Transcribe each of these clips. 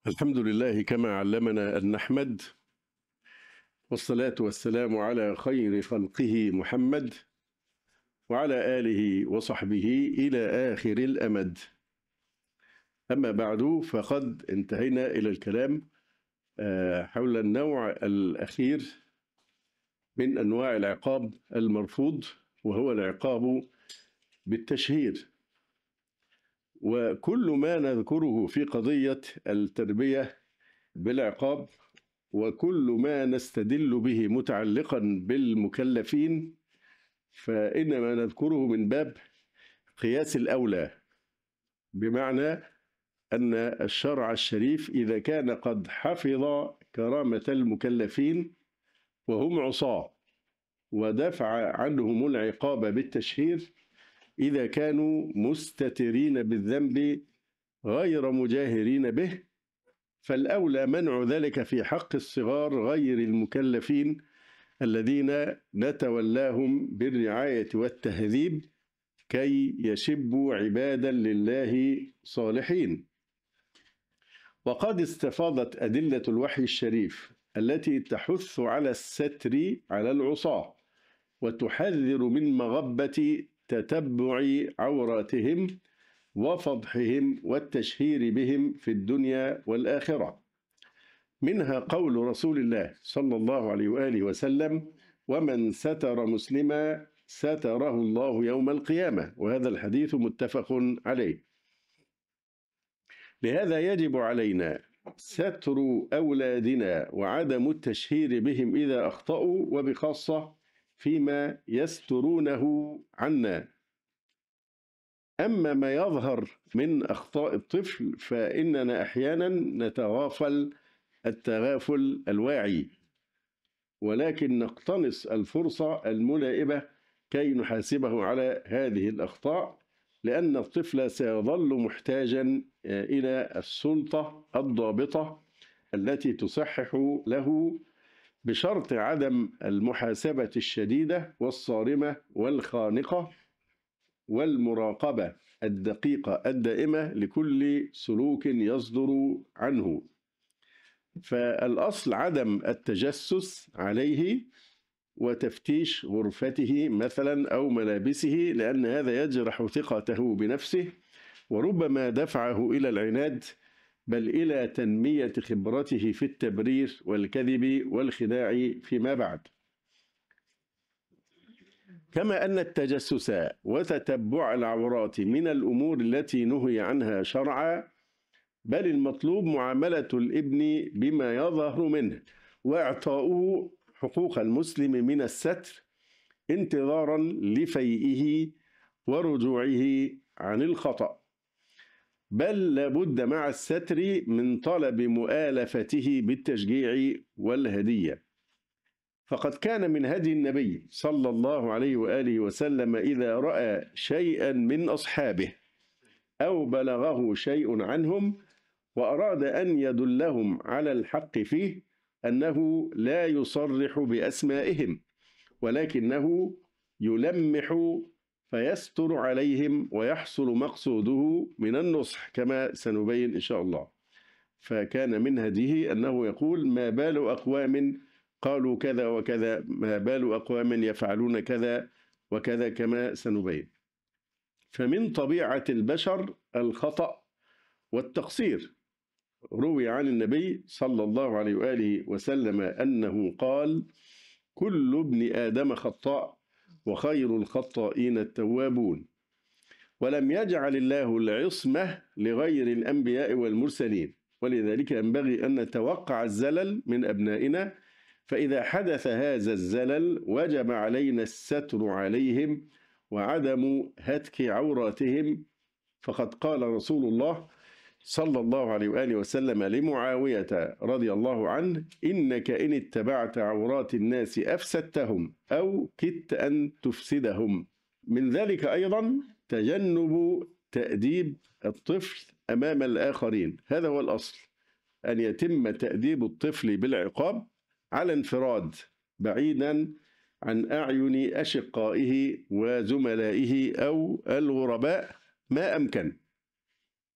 الحمد لله كما علمنا أن نحمد، والصلاة والسلام على خير خلقه محمد وعلى آله وصحبه إلى آخر الأمد. أما بعد، فقد انتهينا إلى الكلام حول النوع الأخير من أنواع العقاب المرفوض، وهو العقاب بالتشهير. وكل ما نذكره في قضية التربية بالعقاب وكل ما نستدل به متعلقا بالمكلفين فإنما نذكره من باب قياس الأولى، بمعنى أن الشرع الشريف إذا كان قد حفظ كرامة المكلفين وهم عصاة ودفع عنهم العقاب بالتشهير إذا كانوا مستترين بالذنب غير مجاهرين به، فالأولى منع ذلك في حق الصغار غير المكلفين الذين نتولاهم بالرعاية والتهذيب كي يشبوا عبادا لله صالحين. وقد استفاضت أدلة الوحي الشريف التي تحث على الستر على العصاة وتحذر من مغبة تتبع عوراتهم وفضحهم والتشهير بهم في الدنيا والآخرة. منها قول رسول الله صلى الله عليه وآله وسلم: ومن ستر مسلما ستره الله يوم القيامة، وهذا الحديث متفق عليه. لهذا يجب علينا ستر أولادنا وعدم التشهير بهم إذا أخطأوا، وبخاصة فيما يسترونه عنا. أما ما يظهر من أخطاء الطفل فإننا أحيانا نتغافل التغافل الواعي، ولكن نقتنص الفرصة الملائمة كي نحاسبه على هذه الأخطاء، لأن الطفل سيظل محتاجا إلى السلطة الضابطة التي تصحح له، بشرط عدم المحاسبة الشديدة والصارمة والخانقة والمراقبة الدقيقة الدائمة لكل سلوك يصدر عنه. فالأصل عدم التجسس عليه وتفتيش غرفته مثلا أو ملابسه، لأن هذا يجرح ثقته بنفسه وربما دفعه إلى العناد، بل إلى تنمية خبرته في التبرير والكذب والخداع فيما بعد. كما أن التجسس وتتبع العورات من الأمور التي نهي عنها شرعا، بل المطلوب معاملة الابن بما يظهر منه وإعطاؤه حقوق المسلم من الستر انتظارا لفيئه ورجوعه عن الخطأ، بل لابد مع الستر من طلب مؤالفته بالتشجيع والهدية. فقد كان من هدي النبي صلى الله عليه وآله وسلم إذا رأى شيئا من أصحابه أو بلغه شيء عنهم وأراد أن يدلهم على الحق فيه أنه لا يصرح بأسمائهم، ولكنه يلمح فيستر عليهم ويحصل مقصوده من النصح كما سنبين إن شاء الله. فكان من هديه أنه يقول: ما بال أقوام قالوا كذا وكذا، ما بال أقوام يفعلون كذا وكذا، كما سنبين. فمن طبيعة البشر الخطأ والتقصير. روي عن النبي صلى الله عليه وآله وسلم أنه قال: كل ابن آدم خطاء وخير الخطائين التوابون. ولم يجعل الله العصمة لغير الأنبياء والمرسلين، ولذلك ينبغي أن نتوقع الزلل من أبنائنا، فإذا حدث هذا الزلل وجب علينا الستر عليهم وعدم هتك عوراتهم. فقد قال رسول الله صلى الله عليه وآله وسلم لمعاوية رضي الله عنه: إنك إن اتبعت عورات الناس أفسدتهم أو كدت أن تفسدهم. من ذلك أيضا تجنب تأديب الطفل أمام الآخرين. هذا هو الأصل، أن يتم تأديب الطفل بالعقاب على انفراد بعيدا عن أعين أشقائه وزملائه أو الغرباء ما أمكن.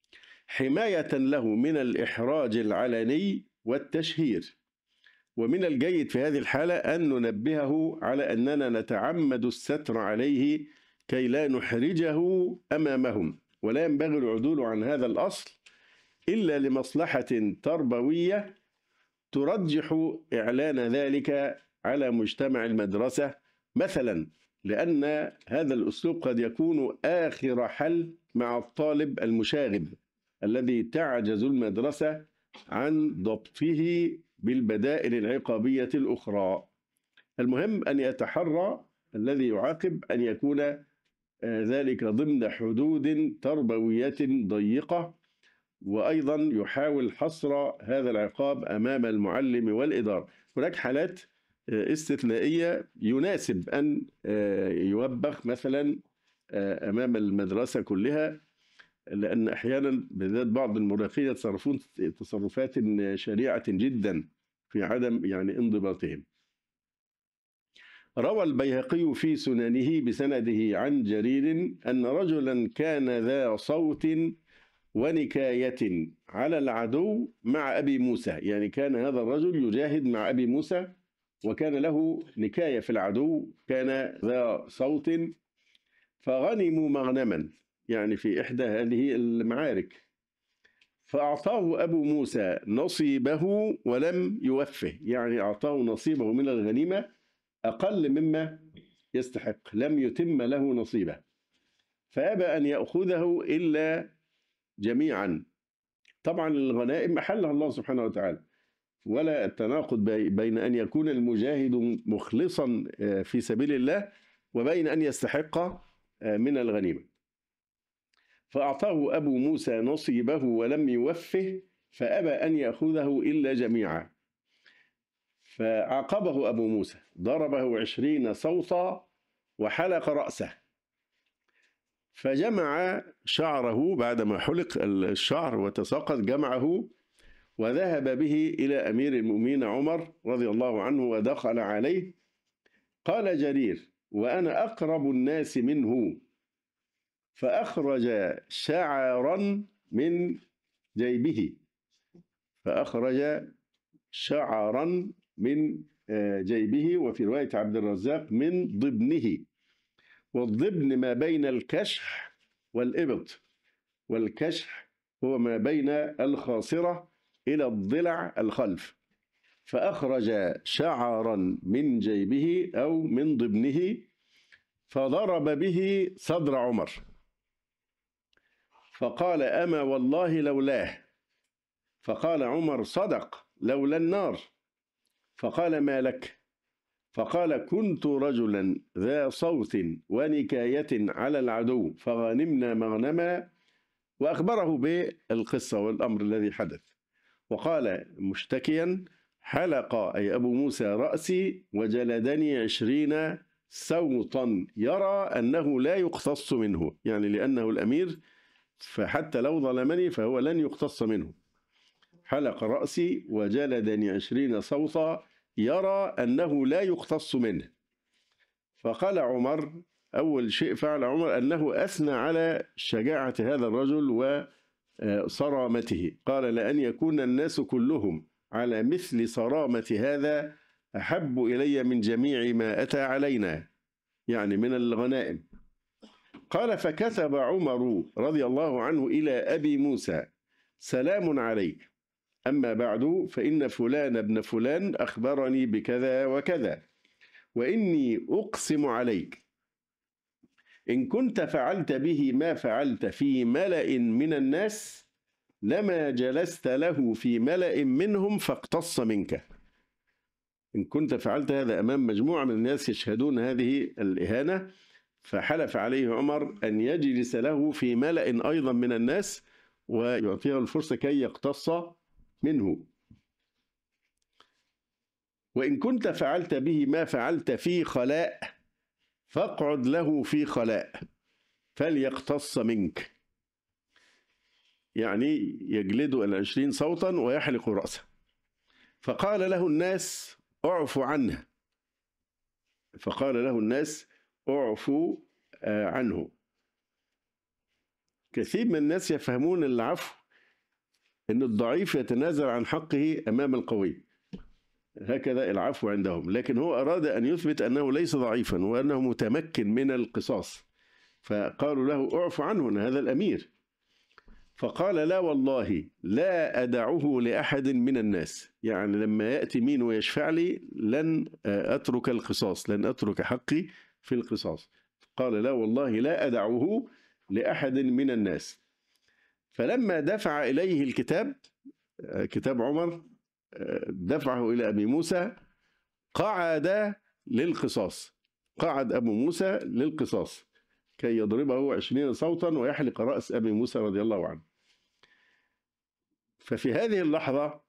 حماية له من الإحراج العلني والتشهير. ومن الجيد في هذه الحالة أن ننبهه على أننا نتعمد الستر عليه كي لا نحرجه أمامهم، ولا ينبغي العدول عن هذا الأصل إلا لمصلحة تربوية ترجح إعلان ذلك على مجتمع المدرسة مثلا، لأن هذا الأسلوب قد يكون آخر حل مع الطالب المشاغب الذي تعجز المدرسة عن ضبطه بالبدائل العقابية الأخرى. المهم أن يتحرى الذي يعاقب أن يكون ذلك ضمن حدود تربوية ضيقة، وأيضا يحاول حصر هذا العقاب أمام المعلم والإدارة. هناك حالات استثنائية يناسب أن يوبخ مثلا أمام المدرسة كلها، لأن أحيانا بالذات بعض المراهقين يتصرفون تصرفات شريعة جدا في عدم انضباطهم. روى البيهقي في سننه بسنده عن جرير أن رجلا كان ذا صوت ونكاية على العدو مع أبي موسى، يعني كان هذا الرجل يجاهد مع أبي موسى وكان له نكاية في العدو، كان ذا صوت، فغنموا مغنما يعني في إحدى هذه المعارك، فأعطاه أبو موسى نصيبه ولم يوفه، يعني أعطاه نصيبه من الغنيمة أقل مما يستحق، لم يتم له نصيبه، فأبى أن يأخذه إلا جميعا. طبعا الغنائم أحلها الله سبحانه وتعالى، ولا التناقض بين أن يكون المجاهد مخلصا في سبيل الله وبين أن يستحق من الغنيمة. فأعطاه أبو موسى نصيبه ولم يوفه، فأبى أن يأخذه إلا جميعا، فعاقبه أبو موسى، ضربه 20 صوتا وحلق رأسه، فجمع شعره بعدما حلق الشعر وتساقط، جمعه وذهب به إلى أمير المؤمنين عمر رضي الله عنه ودخل عليه. قال جرير: وأنا أقرب الناس منه، فأخرج شعرا من جيبه، فأخرج شعرا من جيبه، وفي رواية عبد الرزاق من ضبنه، والضبن ما بين الكشح والإبط، والكشح هو ما بين الخاصرة إلى الضلع الخلف، فأخرج شعرا من جيبه أو من ضبنه فضرب به صدر عمر، فقال: أما والله لولاه. فقال عمر: صدق، لولا النار. فقال: ما لك؟ فقال: كنت رجلا ذا صوت ونكاية على العدو فغنمنا مغنما، وأخبره بالقصة والأمر الذي حدث، وقال مشتكيا: حلق أي أبو موسى رأسي وجلدني 20 سوطا، يرى أنه لا يقتص منه، يعني لأنه الأمير فحتى لو ظلمني فهو لن يقتص منه. حلق رأسي وجلدني 20 صوتا، يرى أنه لا يقتص منه. فقال عمر، أول شيء فعل عمر أنه أثنى على شجاعة هذا الرجل وصرامته، قال: لأن يكون الناس كلهم على مثل صرامة هذا أحب إلي من جميع ما أتى علينا، يعني من الغنائم. قال: فكتب عمر رضي الله عنه إلى أبي موسى: سلام عليك، أما بعد فإن فلان ابن فلان أخبرني بكذا وكذا، وإني أقسم عليك إن كنت فعلت به ما فعلت في ملأ من الناس لما جلست له في ملأ منهم فاقتص منك. إن كنت فعلت هذا أمام مجموعة من الناس يشهدون هذه الإهانة، فحلف عليه عمر أن يجلس له في ملأ أيضا من الناس ويعطيه الفرصة كي يقتص منه. وإن كنت فعلت به ما فعلت في خلاء فاقعد له في خلاء فليقتص منك، يعني يجلد 20 صوتا ويحلق رأسه. فقال له الناس: اعفوا عنه. فقال له الناس: اعفوا عنه. كثير من الناس يفهمون العفو أن الضعيف يتنازل عن حقه أمام القوي، هكذا العفو عندهم. لكن هو أراد أن يثبت أنه ليس ضعيفا وأنه متمكن من القصاص، فقالوا له اعف عنه أن هذا الأمير، فقال لا والله لا أدعه لأحد من الناس، يعني لما يأتي مين ويشفع لي لن أترك القصاص، لن أترك حقي في القصاص. قال لا والله لا أدعه لأحد من الناس. فلما دفع إليه الكتاب، كتاب عمر، دفعه إلى أبي موسى، قعد للقصاص، قعد أبو موسى للقصاص كي يضربه 20 صوتا ويحلق رأس أبي موسى رضي الله عنه. ففي هذه اللحظة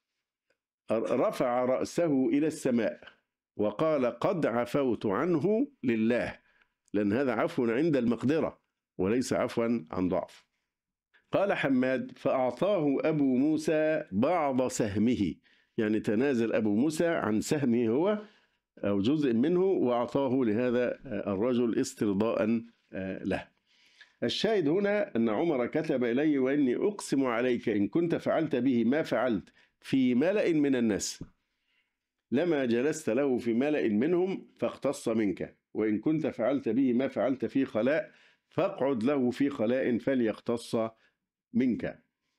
رفع رأسه إلى السماء وقال قد عفوت عنه لله، لأن هذا عفو عند المقدرة وليس عفوا عن ضعف. قال حماد فأعطاه أبو موسى بعض سهمه، يعني تنازل أبو موسى عن سهمه هو أو جزء منه وأعطاه لهذا الرجل استرضاء له. الشاهد هنا أن عمر كتب إليه وإني أقسم عليك إن كنت فعلت به ما فعلت في ملأ من الناس لما جلست له في ملأ منهم فاختص منك، وإن كنت فعلت به ما فعلت في خلاء فاقعد له في خلاء فليختص منك.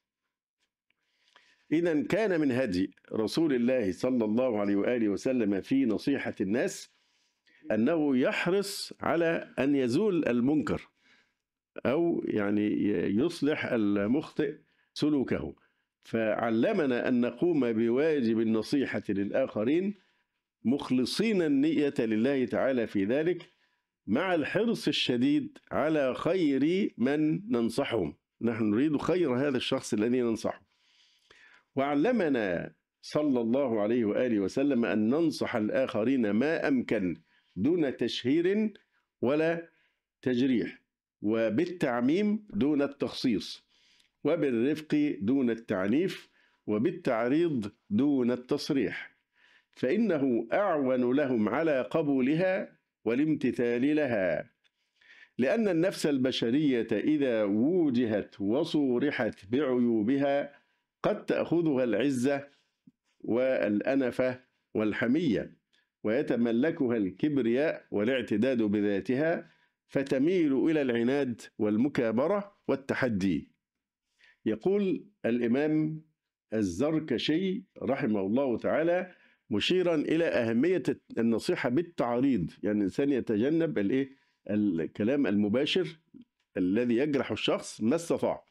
إذا كان من هدي رسول الله صلى الله عليه وآله وسلم في نصيحة الناس أنه يحرص على أن يزول المنكر أو يعني يصلح المخطئ سلوكه. فعلمنا أن نقوم بواجب النصيحة للآخرين مخلصين النية لله تعالى في ذلك، مع الحرص الشديد على خير من ننصحهم، نحن نريد خير هذا الشخص الذي ننصحه. وعلمنا صلى الله عليه وآله وسلم أن ننصح الآخرين ما أمكن دون تشهير ولا تجريح، وبالتعميم دون التخصيص، وبالرفق دون التعنيف، وبالتعريض دون التصريح، فإنه أعون لهم على قبولها والامتثال لها. لأن النفس البشرية إذا وجهت وصورحت بعيوبها قد تأخذها العزة والأنفة والحمية، ويتملكها الكبرياء والاعتداد بذاتها، فتميل إلى العناد والمكابرة والتحدي. يقول الإمام الزركشي رحمه الله تعالى مشيرا إلى أهمية النصيحة بالتعريض، يعني الإنسان يتجنب الكلام المباشر الذي يجرح الشخص ما استطاع.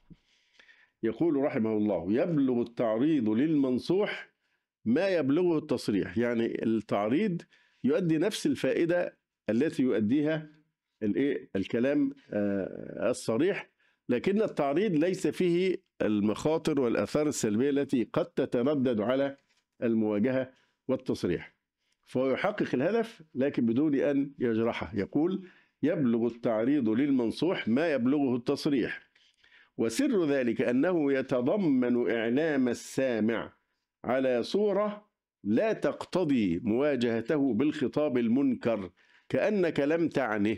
يقول رحمه الله يبلغ التعريض للمنصوح ما يبلغه التصريح، يعني التعريض يؤدي نفس الفائدة التي يؤديها الكلام الصريح، لكن التعريض ليس فيه المخاطر والآثار السلبية التي قد تتردد على المواجهة والتصريح، فهو يحقق الهدف لكن بدون أن يجرحه. يقول يبلغ التعريض للمنصوح ما يبلغه التصريح، وسر ذلك أنه يتضمن إعلام السامع على صورة لا تقتضي مواجهته بالخطاب المنكر كأنك لم تعنه.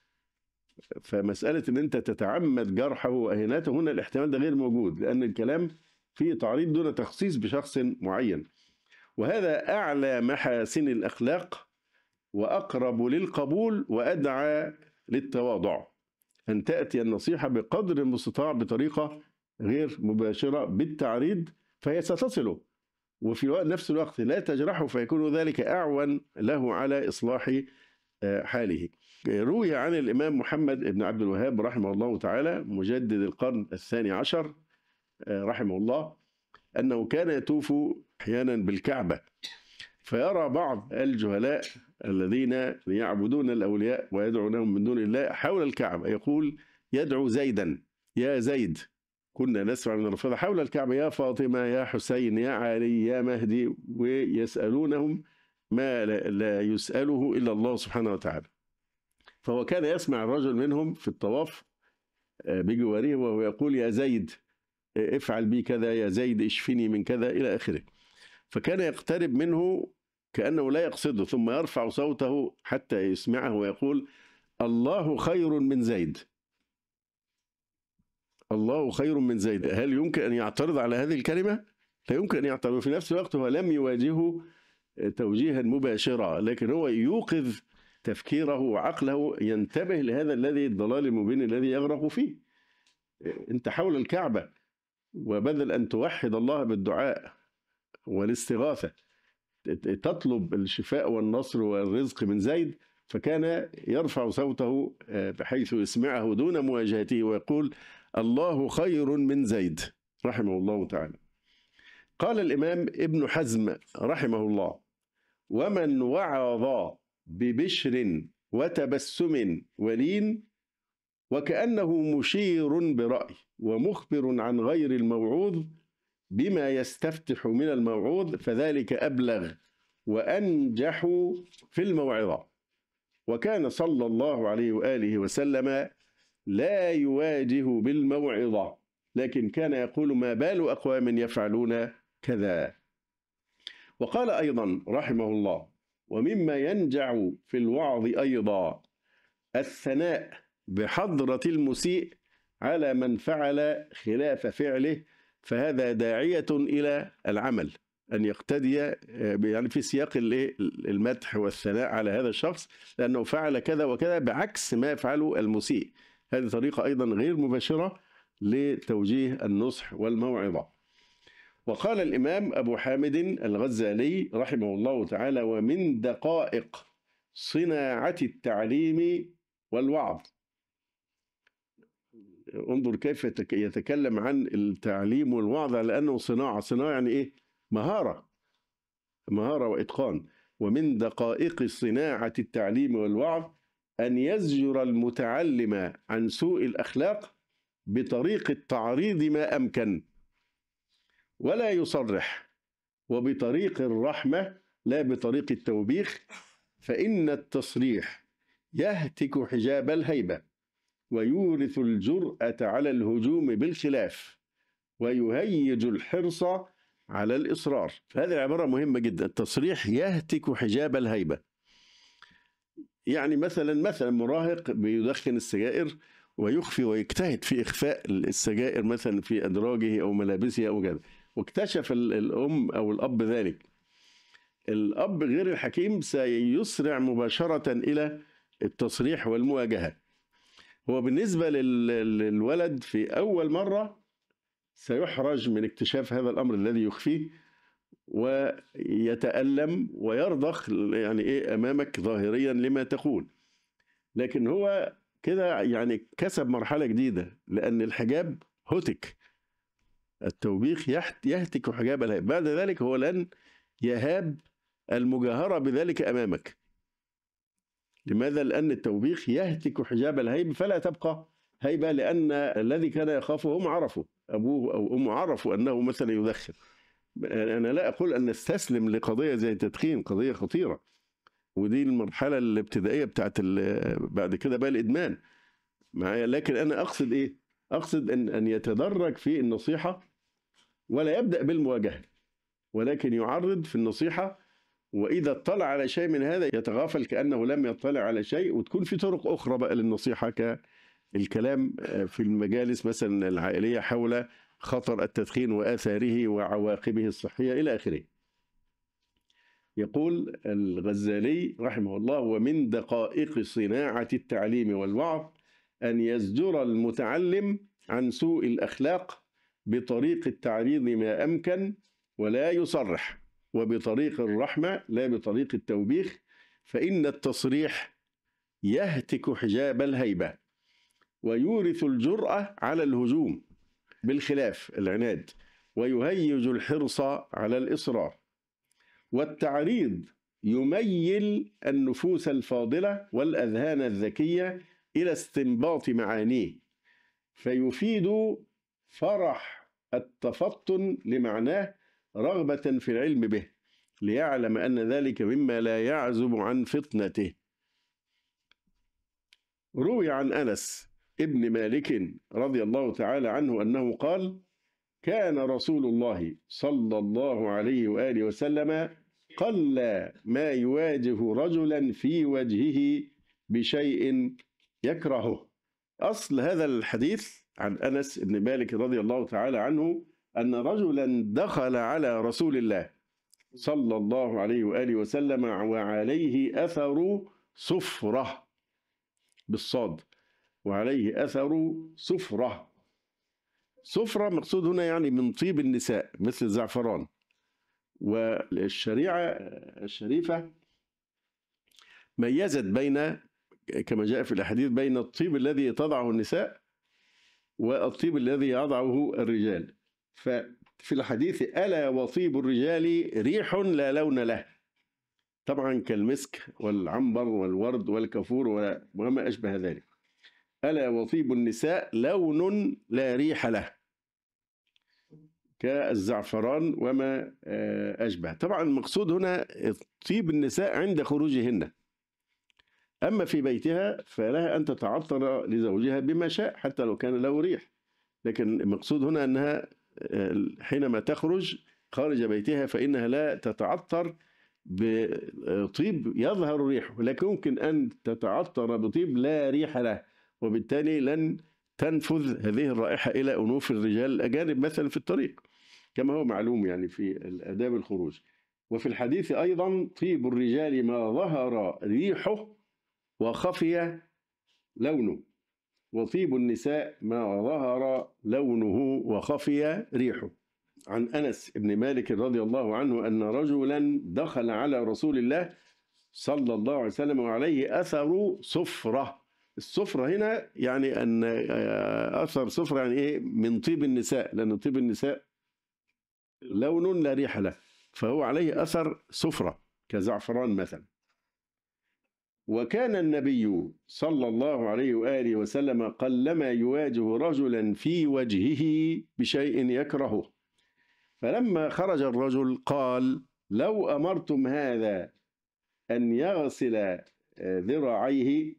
فمسألة أن أنت تتعمد جرحه وإهانته هنا الاحتمال ده غير موجود، لأن الكلام فيه تعريض دون تخصيص بشخص معين، وهذا أعلى محاسن الأخلاق وأقرب للقبول وأدعى للتواضع، أن تأتي النصيحة بقدر المستطاع بطريقة غير مباشرة بالتعريض فهي ستصله، وفي نفس الوقت لا تجرحه فيكون ذلك أعون له على إصلاح حاله. روي عن الإمام محمد بن عبد الوهاب رحمه الله تعالى مجدد القرن الثاني عشر رحمه الله أنه كان يطوف أحيانا بالكعبة فيرى بعض الجهلاء الذين يعبدون الأولياء ويدعونهم من دون الله حول الكعبة، يقول يدعو زيدا يا زيد، كنا نسمع من الرافضة حول الكعبة يا فاطمة يا حسين يا علي يا مهدي، ويسألونهم ما لا يسأله إلا الله سبحانه وتعالى. فهو كان يسمع الرجل منهم في الطواف بجواره وهو يقول يا زيد افعل بي كذا، يا زيد اشفني من كذا إلى آخره، فكان يقترب منه كأنه لا يقصده ثم يرفع صوته حتى يسمعه ويقول الله خير من زيد، الله خير من زيد، هل يمكن أن يعترض على هذه الكلمة؟ لا يمكن أن يعترض. وفي نفس الوقت هو لم يواجهه توجيها مباشرا، لكن هو يوقظ تفكيره وعقله ينتبه لهذا الضلال المبين الذي يغرق فيه. أنت حول الكعبة، وبدل أن توحد الله بالدعاء والاستغاثة تطلب الشفاء والنصر والرزق من زيد، فكان يرفع صوته بحيث يسمعه دون مواجهته ويقول الله خير من زيد رحمه الله تعالى. قال الإمام ابن حزم رحمه الله: ومن وعظ ببشر وتبسم ولين وكأنه مشير برأي ومخبر عن غير الموعوظ بما يستفتح من الموعوظ فذلك أبلغ وأنجح في الموعظة. وكان صلى الله عليه وآله وسلم لا يواجه بالموعظة، لكن كان يقول ما بال أقوام يفعلون كذا. وقال أيضا رحمه الله: ومما ينجع في الوعظ أيضا الثناء بحضرة المسيء على من فعل خلاف فعله، فهذا داعية إلى العمل، أن يقتدي يعني في سياق المدح والثناء على هذا الشخص لأنه فعل كذا وكذا بعكس ما يفعله المسيء. هذه طريقة أيضا غير مباشرة لتوجيه النصح والموعظة. وقال الإمام أبو حامد الغزالي رحمه الله تعالى: ومن دقائق صناعة التعليم والوعظ. انظر كيف يتكلم عن التعليم والوعظ على أنه صناعة. صناعة يعني إيه؟ مهارة وإتقان. ومن دقائق صناعة التعليم والوعظ أن يزجر المتعلم عن سوء الأخلاق بطريق التعريض ما أمكن ولا يصرح، وبطريق الرحمة لا بطريق التوبيخ، فإن التصريح يهتك حجاب الهيبة ويورث الجرأة على الهجوم بالخلاف ويهيج الحرص على الإصرار. هذه العبارة مهمة جدا. التصريح يهتك حجاب الهيبة، يعني مثلا مراهق بيدخن السجائر ويخفي ويجتهد في إخفاء السجائر مثلا في أدراجه أو ملابسه أو كذا، واكتشف الأم أو الأب ذلك. الأب غير الحكيم سيسرع مباشرة إلى التصريح والمواجهة. هو بالنسبة للولد في أول مرة سيحرج من اكتشاف هذا الأمر الذي يخفيه ويتألم ويرضخ يعني إيه أمامك ظاهريا لما تقول، لكن هو كده يعني كسب مرحلة جديدة لأن الحجاب هتك. التوبيخ يهتك حجاب الهيب. بعد ذلك هو لن يهاب المجاهرة بذلك أمامك. لماذا؟ لأن التوبيخ يهتك حجاب الهيب فلا تبقى هيبة، لأن الذي كان يخافه هم عرفوا، أبوه أو أمه عرفوا أنه مثلا يدخن. أنا لا أقول أن نستسلم لقضية زي التدخين، قضية خطيرة، ودي المرحلة الابتدائية بتاعت بعد كده بقى الإدمان معايا. لكن أنا أقصد إيه؟ أقصد أن يتدرج في النصيحة ولا يبدأ بالمواجهة، ولكن يعرض في النصيحة، وإذا اطلع على شيء من هذا يتغافل كأنه لم يطلع على شيء، وتكون في طرق أخرى بقى للنصيحة كالكلام في المجالس مثلا العائلية حول خطر التدخين وآثاره وعواقبه الصحية إلى آخره. يقول الغزالي رحمه الله: ومن دقائق صناعة التعليم والوعظ أن يزجر المتعلم عن سوء الأخلاق بطريق التعريض ما أمكن ولا يصرح، وبطريق الرحمة لا بطريق التوبيخ، فإن التصريح يهتك حجاب الهيبة ويورث الجرأة على الهجوم بالخلاف العناد، ويهيج الحرص على الإصرار. والتعريض يميل النفوس الفاضلة والأذهان الذكية إلى استنباط معانيه، فيفيد فرح التفطن لمعناه رغبة في العلم به، ليعلم أن ذلك مما لا يعزب عن فطنته. روي عن أنس ابن مالك رضي الله تعالى عنه أنه قال: كان رسول الله صلى الله عليه وآله وسلم قل ما يواجه رجلا في وجهه بشيء يكرهه. أصل هذا الحديث عن أنس بن مالك رضي الله تعالى عنه أن رجلا دخل على رسول الله صلى الله عليه وآله وسلم وعليه أثر صفرة بالصاد، وعليه أثر صفرة. صفرة مقصود هنا يعني من طيب النساء مثل الزعفران. والشريعة الشريفة ميزت بين، كما جاء في الأحاديث، بين الطيب الذي تضعه النساء والطيب الذي يضعه الرجال. ففي الحديث ألا وطيب الرجال ريح لا لون له، طبعا كالمسك والعنبر والورد والكافور وما أشبه ذلك. ألا وطيب النساء لون لا ريح له كالزعفران وما أشبه. طبعا المقصود هنا طيب النساء عند خروجهن، أما في بيتها فلها أن تتعطر لزوجها بما شاء حتى لو كان له ريح، لكن المقصود هنا أنها حينما تخرج خارج بيتها فإنها لا تتعطر بطيب يظهر ريحه، لكن يمكن أن تتعطر بطيب لا ريح له، وبالتالي لن تنفذ هذه الرائحة إلى أنوف الرجال الأجانب مثلا في الطريق، كما هو معلوم يعني في الآداب الخروج. وفي الحديث أيضا طيب الرجال ما ظهر ريحه وخفي لونه، وطيب النساء ما ظهر لونه وخفي ريحه. عن أنس بن مالك رضي الله عنه أن رجلا دخل على رسول الله صلى الله عليه وسلم وعليه أثر صفرة. الصفرة هنا يعني أن أثر صفرة يعني إيه؟ من طيب النساء، لأن طيب النساء لون لا ريح له، فهو عليه أثر صفرة كزعفران مثلا. وكان النبي صلى الله عليه وآله وسلم قلما يواجه رجلا في وجهه بشيء يكرهه، فلما خرج الرجل قال لو أمرتم هذا أن يغسل ذراعيه،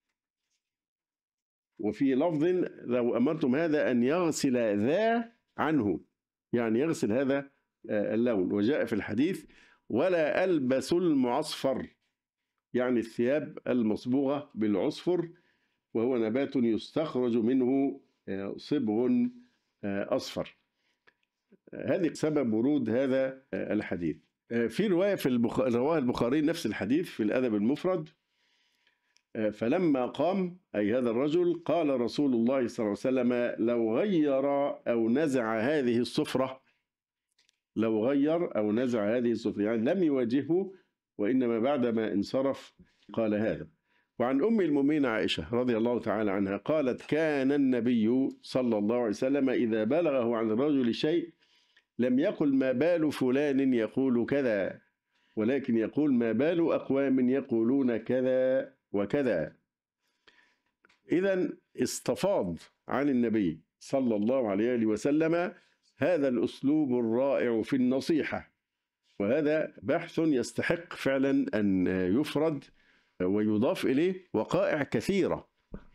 وفي لفظ لو أمرتم هذا أن يغسل ذا عنه، يعني يغسل هذا اللون. وجاء في الحديث ولا ألبس المعصفر، يعني الثياب المصبوغة بالعصفر، وهو نبات يستخرج منه صبغ أصفر. هذه سبب ورود هذا الحديث. في رواية رواه البخاري نفس الحديث في الأدب المفرد، فلما قام أي هذا الرجل قال رسول الله صلى الله عليه وسلم لو غير أو نزع هذه الصفرة، لو غير أو نزع هذه الصفرة، يعني لم يواجهه وإنما بعدما انصرف قال هذا. وعن أم المؤمنين عائشة رضي الله تعالى عنها قالت كان النبي صلى الله عليه وسلم إذا بلغه عن الرجل شيء لم يقل ما بال فلان يقول كذا، ولكن يقول ما بال أقوام يقولون كذا وكذا. إذن استفاض عن النبي صلى الله عليه وسلم هذا الأسلوب الرائع في النصيحة، وهذا بحث يستحق فعلا أن يفرد ويضاف إليه وقائع كثيرة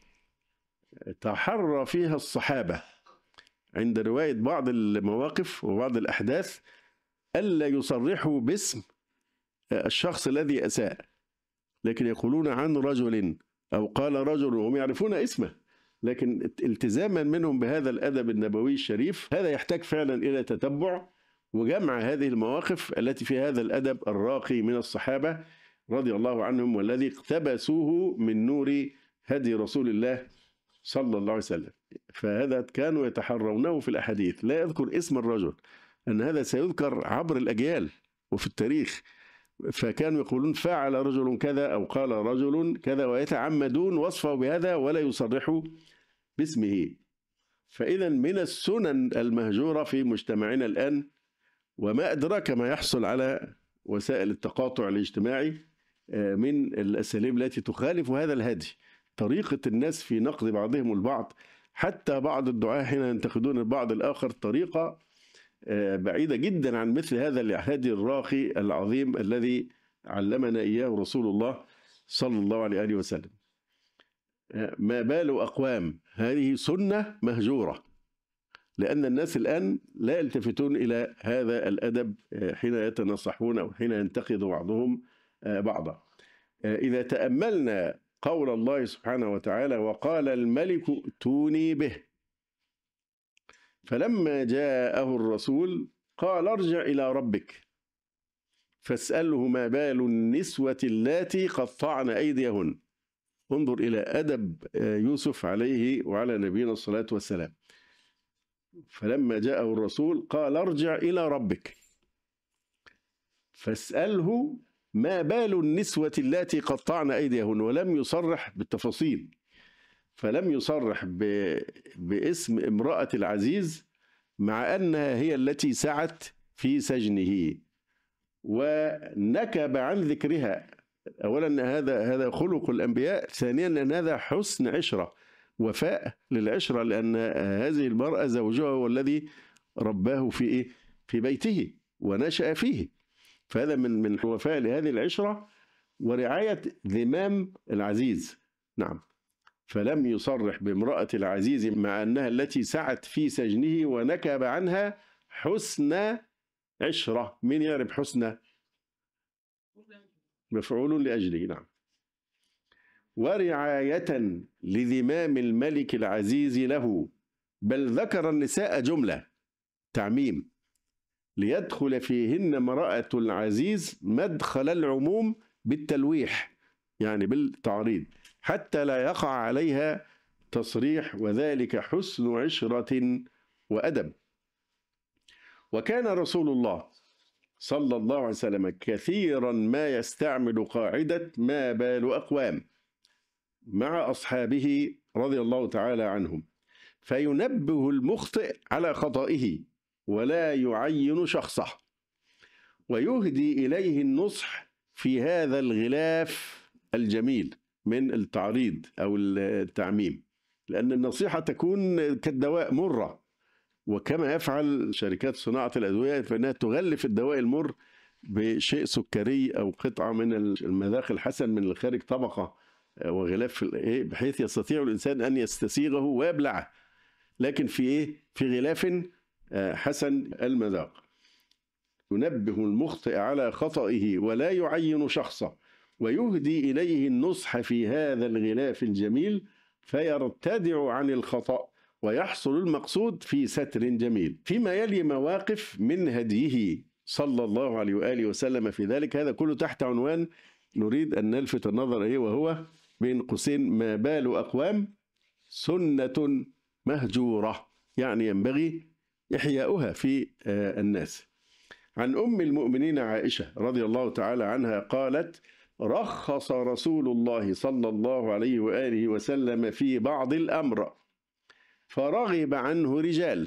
تحرى فيها الصحابة عند رواية بعض المواقف وبعض الأحداث ألا يصرحوا باسم الشخص الذي أساء، لكن يقولون عن رجل أو قال رجل وهم يعرفون اسمه، لكن التزاما منهم بهذا الأدب النبوي الشريف هذا يحتاج فعلا إلى تتبع وجمع هذه المواقف التي في هذا الأدب الراقي من الصحابة رضي الله عنهم، والذي اقتبسوه من نور هدي رسول الله صلى الله عليه وسلم. فهذا كانوا يتحرونه في الأحاديث، لا يذكر اسم الرجل، أن هذا سيذكر عبر الأجيال وفي التاريخ، فكانوا يقولون فعل رجل كذا أو قال رجل كذا، ويتعمدون وصفه بهذا ولا يصرحوا باسمه. فإذا من السنن المهجورة في مجتمعنا الآن، وما أدراك ما يحصل على وسائل التقاطع الاجتماعي من الأساليب التي تخالف هذا الهدي، طريقة الناس في نقد بعضهم البعض، حتى بعض الدعاة حين ينتقدون البعض الآخر طريقة بعيدة جدا عن مثل هذا الهدي الراقي العظيم الذي علمنا إياه رسول الله صلى الله عليه وسلم. ما بال أقوام، هذه سنة مهجورة، لأن الناس الآن لا يلتفتون إلى هذا الأدب حين يتنصحون أو حين ينتقد بعضهم بعضا. إذا تأملنا قول الله سبحانه وتعالى وقال الملك ائتوني به، فلما جاءه الرسول قال ارجع إلى ربك فاسأله ما بال النسوة اللاتي قطعن أيديهن. انظر إلى أدب يوسف عليه وعلى نبينا الصلاة والسلام. فلما جاءه الرسول قال ارجع إلى ربك فاسأله ما بال النسوة اللاتي قطعن أيديهن، ولم يصرح بالتفاصيل، فلم يصرح باسم امرأة العزيز مع أنها هي التي سعت في سجنه، ونكب عن ذكرها. أولا هذا خلق الأنبياء، ثانيا أن هذا حسن عشرة، وفاء للعشرة، لأن هذه المرأة زوجها هو الذي رباه في بيته ونشأ فيه، فهذا من وفاء لهذه العشرة ورعاية ذمام العزيز. نعم. فلم يصرح بامرأة العزيز مع أنها التي سعت في سجنه ونكب عنها حسن عشرة. من يعرف حسن؟ مفعول لأجله. نعم. ورعاية لذمام الملك العزيز له، بل ذكر النساء جملة تعميم ليدخل فيهن امرأة العزيز مدخل العموم بالتلويح، يعني بالتعريض، حتى لا يقع عليها تصريح، وذلك حسن عشرة وأدب. وكان رسول الله صلى الله عليه وسلم كثيرا ما يستعمل قاعدة ما بال أقوام مع أصحابه رضي الله تعالى عنهم، فينبه المخطئ على خطئه ولا يعين شخصه، ويهدي إليه النصح في هذا الغلاف الجميل من التعريض أو التعميم، لأن النصيحة تكون كالدواء مرة، وكما يفعل شركات صناعة الأدوية فإنها تغلف الدواء المر بشيء سكري أو قطعة من المذاق الحسن من الخارج، طبقة وغلاف بحيث يستطيع الإنسان أن يستسيغه ويبلعه، لكن في غلاف حسن المذاق. ينبه المخطئ على خطئه ولا يعين شخصه، ويهدي إليه النصح في هذا الغلاف الجميل، فيرتدع عن الخطأ ويحصل المقصود في ستر جميل. فيما يلي مواقف من هديه صلى الله عليه وآله وسلم في ذلك، هذا كله تحت عنوان نريد أن نلفت النظر إليه، وهو بين قوسين ما بال أقوام سنة مهجورة، يعني ينبغي إحياؤها في الناس. عن أم المؤمنين عائشة رضي الله تعالى عنها قالت: رخص رسول الله صلى الله عليه وآله وسلم في بعض الأمر فرغب عنه رجال،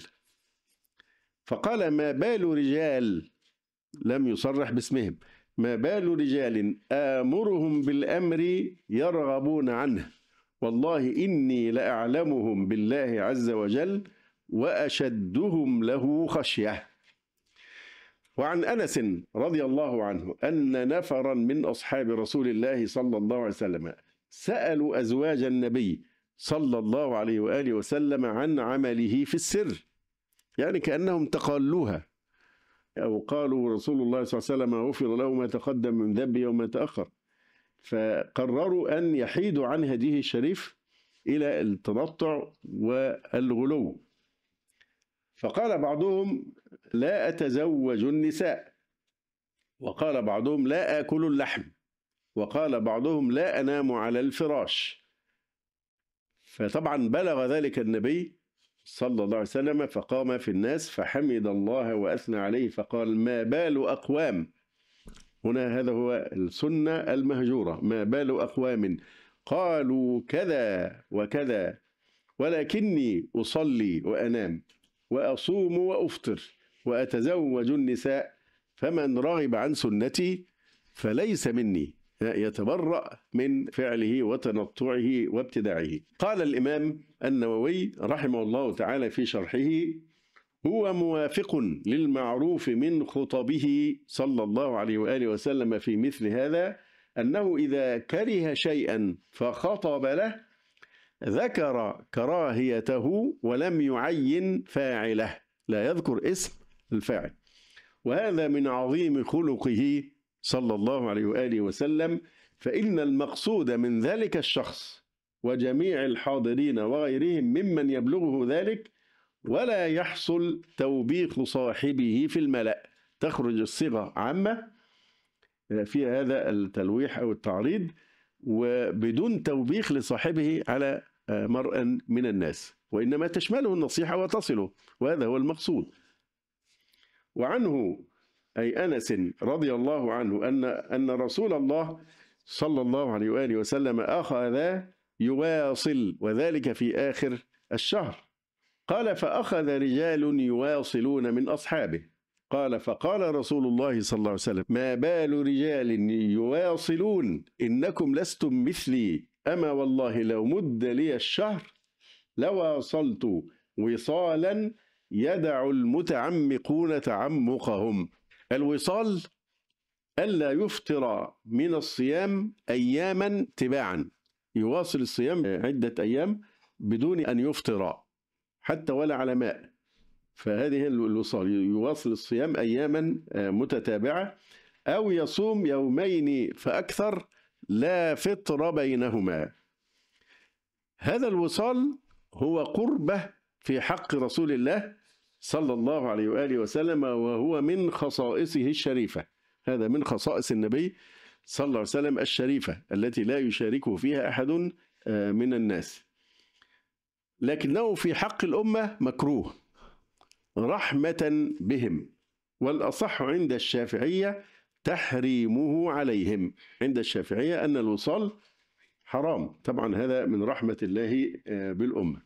فقال: ما بال رجال، لم يصرح باسمهم، ما بال رجال آمرهم بالأمر يرغبون عنه، والله إني لأعلمهم بالله عز وجل وأشدهم له خشية. وعن أنس رضي الله عنه أن نفرا من أصحاب رسول الله صلى الله عليه وسلم سألوا أزواج النبي صلى الله عليه وآله وسلم عن عمله في السر، يعني كأنهم تقالوها، أو قالوا رسول الله صلى الله عليه وسلم غفر له ما تقدم من ذنبه وما تأخر، فقرروا أن يحيدوا عن هديه الشريف إلى التنطع والغلو. فقال بعضهم: لا أتزوج النساء، وقال بعضهم: لا آكل اللحم، وقال بعضهم: لا أنام على الفراش. فطبعا بلغ ذلك النبي صلى الله عليه وسلم، فقام في الناس فحمد الله وأثنى عليه فقال: ما بال أقوام، هنا هذا هو السنة المهجورة، ما بال أقوام قالوا كذا وكذا ولكني أصلي وأنام وأصوم وأفطر وأتزوج النساء، فمن رغب عن سنتي فليس مني، يتبرأ من فعله وتنطعه وابتداعه. قال الإمام النووي رحمه الله تعالى في شرحه: هو موافق للمعروف من خطبه صلى الله عليه وآله وسلم في مثل هذا، أنه إذا كره شيئا فخطب له ذكر كراهيته ولم يعين فاعله، لا يذكر اسم الفاعل، وهذا من عظيم خلقه صلى الله عليه وآله وسلم، فإن المقصود من ذلك الشخص وجميع الحاضرين وغيرهم ممن يبلغه ذلك ولا يحصل توبيخ صاحبه في الملأ. تخرج الصيغة عامة في هذا التلويح أو التعريض وبدون توبيخ لصاحبه على مرء من الناس، وإنما تشمله النصيحة وتصله، وهذا هو المقصود. وعنه أي أنس رضي الله عنه أن رسول الله صلى الله عليه وآله وسلم أخذ يواصل، وذلك في آخر الشهر. قال فأخذ رجال يواصلون من أصحابه، قال فقال رسول الله صلى الله عليه وسلم ما بال رجال يواصلون إنكم لستم مثلي، أما والله لو مد لي الشهر لواصلت وصالا يدع المتعمقون تعمقهم. الوصال ألا يفطر من الصيام أياما تباعا، يواصل الصيام عدة أيام بدون أن يفطر حتى ولا على ماء، فهذه الوصال، يواصل الصيام أياما متتابعة، أو يصوم يومين فأكثر لا فطر بينهما. هذا الوصال هو قربة في حق رسول الله صلى الله عليه وآله وسلم، وهو من خصائصه الشريفة. هذا من خصائص النبي صلى الله عليه وسلم الشريفة التي لا يشاركه فيها أحد من الناس، لكنه في حق الأمة مكروه رحمة بهم، والأصح عند الشافعية تحريمه عليهم. عند الشافعية أن الوصال حرام، طبعا هذا من رحمة الله بالأمة.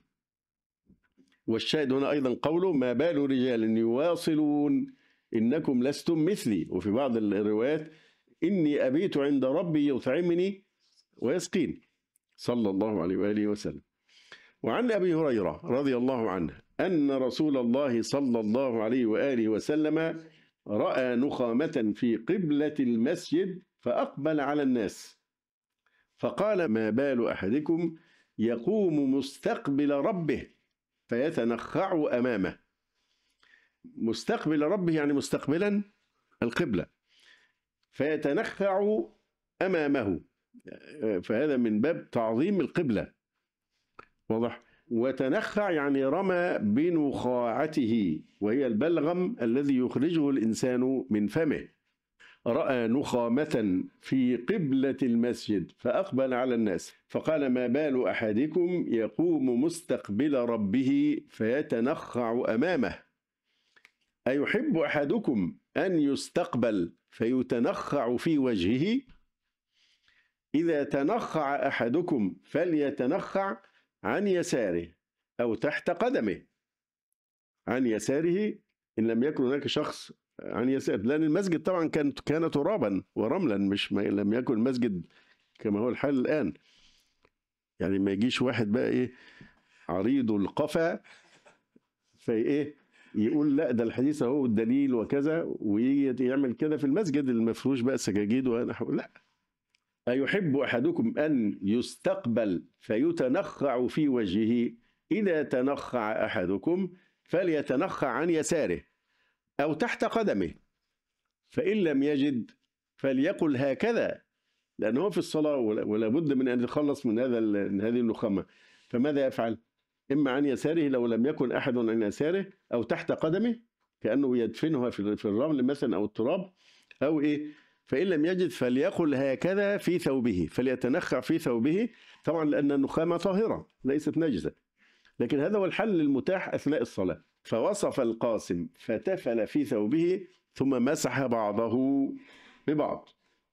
والشاهد هنا أيضا قوله ما بال رجال يواصلون إنكم لستم مثلي، وفي بعض الروايات إني أبيت عند ربي يطعمني ويسقيني صلى الله عليه وآله وسلم. وعن أبي هريرة رضي الله عنه أن رسول الله صلى الله عليه وآله وسلم رأى نخامة في قبلة المسجد فأقبل على الناس فقال ما بال أحدكم يقوم مستقبل ربه فيتنخع أمامه. مستقبل ربه يعني مستقبلا القبلة، فيتنخع أمامه، فهذا من باب تعظيم القبلة، واضح. وتنخع يعني رمى بنخاعته، وهي البلغم الذي يخرجه الإنسان من فمه. رأى نخامة في قبلة المسجد فأقبل على الناس فقال ما بال أحدكم يقوم مستقبل ربه فيتنخع أمامه. أيحب أحدكم أن يستقبل فيتنخع في وجهه؟ إذا تنخع أحدكم فليتنخع عن يساره أو تحت قدمه. عن يساره إن لم يكن هناك شخص عن يساره، لأن المسجد طبعا كان ترابا ورملا، مش لم يكن المسجد كما هو الحال الآن. يعني ما يجيش واحد بقى إيه عريض القفا فإيه يقول لا ده الحديث اهو الدليل وكذا، ويجي يعمل كده في المسجد المفروش بقى سجاجيد ونحو. لا. أيحب أحدكم أن يستقبل فيتنخع في وجهه؟ إذا تنخع أحدكم فليتنخع عن يساره أو تحت قدمه، فإن لم يجد فليقل هكذا، لأنه في الصلاة ولا بد من أن يتخلص من هذه النخامة. فماذا يفعل؟ إما عن يساره لو لم يكن أحد عن يساره، أو تحت قدمه كأنه يدفنها في الرمل مثلا أو التراب، أو إيه. فإن لم يجد فليقل هكذا في ثوبه، فليتنخع في ثوبه، طبعا لأن النخامة طاهرة ليست نجسة، لكن هذا هو الحل المتاح أثناء الصلاة. فوصف القاسم فتفل في ثوبه ثم مسح بعضه ببعض.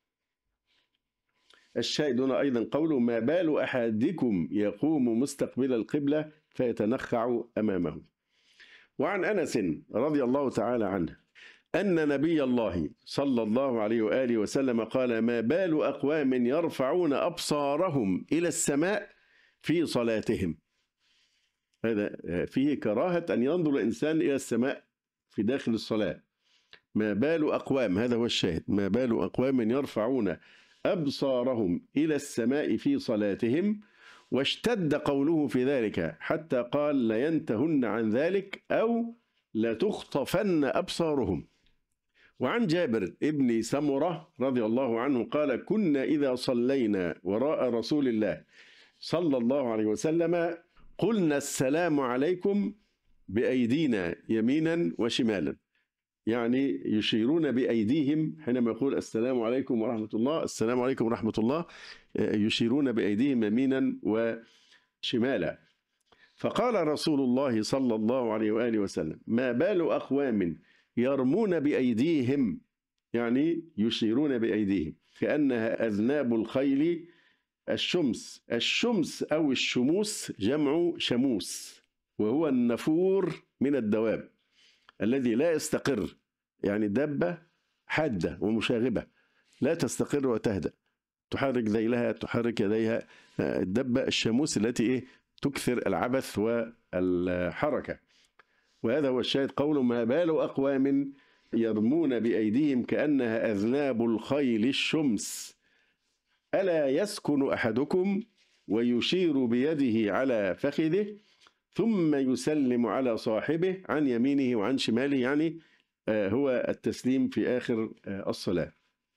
الشاهد هنا أيضا قوله ما بال أحدكم يقوم مستقبل القبلة فيتنخع أمامه. وعن أنس رضي الله تعالى عنه أن نبي الله صلى الله عليه وآله وسلم قال ما بال أقوام يرفعون أبصارهم إلى السماء في صلاتهم. هذا فيه كراهة أن ينظر الإنسان إلى السماء في داخل الصلاة. ما بال أقوام، هذا هو الشاهد، ما بال أقوام يرفعون أبصارهم إلى السماء في صلاتهم. واشتد قوله في ذلك حتى قال لينتهن عن ذلك أو لتخطفن أبصارهم. وعن جابر ابن سمرة رضي الله عنه قال كنا إذا صلينا وراء رسول الله صلى الله عليه وسلم قلنا السلام عليكم بأيدينا يمينا وشمالا، يعني يشيرون بأيديهم حينما يقول السلام عليكم ورحمة الله، السلام عليكم ورحمة الله، يشيرون بأيديهم يمينا وشمالا. فقال رسول الله صلى الله عليه وآله وسلم: ما بال أقوام يرمون بأيديهم، يعني يشيرون بأيديهم، كأنها أذناب الخيل الشمس. الشمس أو الشموس جمع شموس، وهو النفور من الدواب الذي لا يستقر، يعني دابة حادة ومشاغبة لا تستقر وتهدأ، تحرك ذيلها تحرك يديها. الدابة الشموس التي تكثر العبث والحركة. وهذا هو الشاهد، قول ما بال أقوام يرمون بأيديهم كأنها أذناب الخيل الشمس، ألا يسكن أحدكم ويشير بيده على فخذه ثم يسلم على صاحبه عن يمينه وعن شماله، يعني هو التسليم في آخر الصلاة.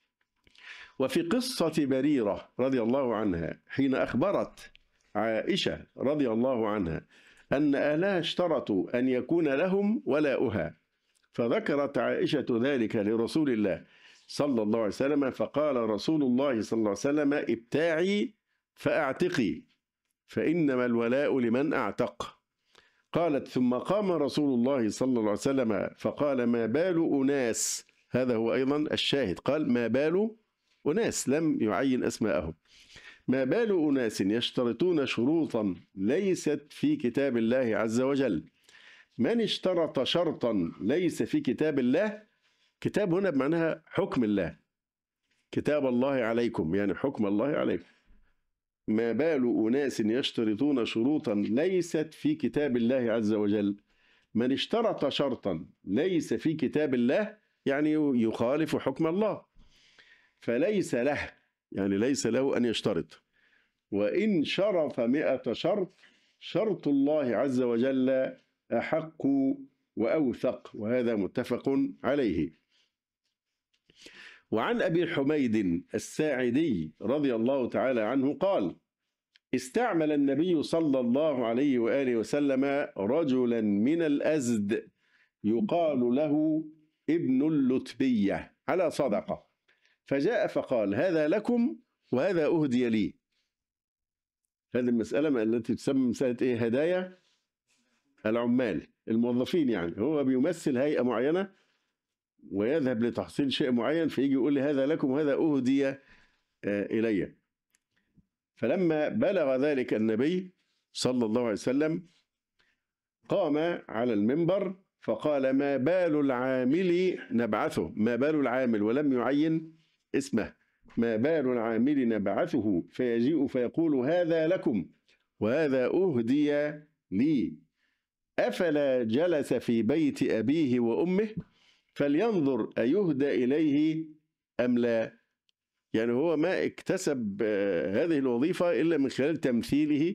وفي قصة بريرة رضي الله عنها حين أخبرت عائشة رضي الله عنها أن أهلها اشترطوا أن يكون لهم ولاؤها، فذكرت عائشة ذلك لرسول الله صلى الله عليه وسلم، فقال رسول الله صلى الله عليه وسلم: ابتاعي فأعتقي، فإنما الولاء لمن أعتق. قالت: ثم قام رسول الله صلى الله عليه وسلم فقال: ما بال أناس، هذا هو أيضا الشاهد، قال ما بال أناس، لم يعين أسماءهم. ما بال أناس يشترطون شروطا ليست في كتاب الله عز وجل. من اشترط شرطا ليس في كتاب الله، كتاب هنا بمعناها حكم الله، كتاب الله عليكم، يعني حكم الله عليكم. ما بال أناس يشترطون شروطا ليست في كتاب الله عز وجل. من اشترط شرطا ليس في كتاب الله يعني يخالف حكم الله، فليس له، يعني ليس له أن يشترط. وإن شرط 100 شرط، شرط الله عز وجل أحق وأوثق، وهذا متفق عليه. وعن أبي حميد الساعدي رضي الله تعالى عنه قال: استعمل النبي صلى الله عليه وآله وسلم رجلا من الأزد يقال له ابن اللتبية على صدقة، فجاء فقال: هذا لكم وهذا أهدي لي. هذه المسألة التي تسمى مسألة هدايا العمال الموظفين، يعني هو بيمثل هيئة معينة ويذهب لتحصيل شيء معين، فيجي يقول لي هذا لكم وهذا أهدي إلي. فلما بلغ ذلك النبي صلى الله عليه وسلم قام على المنبر فقال: ما بال العامل نبعثه، ما بال العامل، ولم يعين اسمه، ما بال العامل نبعثه فيجيء فيقول: هذا لكم وهذا أهدي لي، أفلا جلس في بيت أبيه وأمه فلينظر أيهدى إليه أم لا. يعني هو ما اكتسب هذه الوظيفة إلا من خلال تمثيله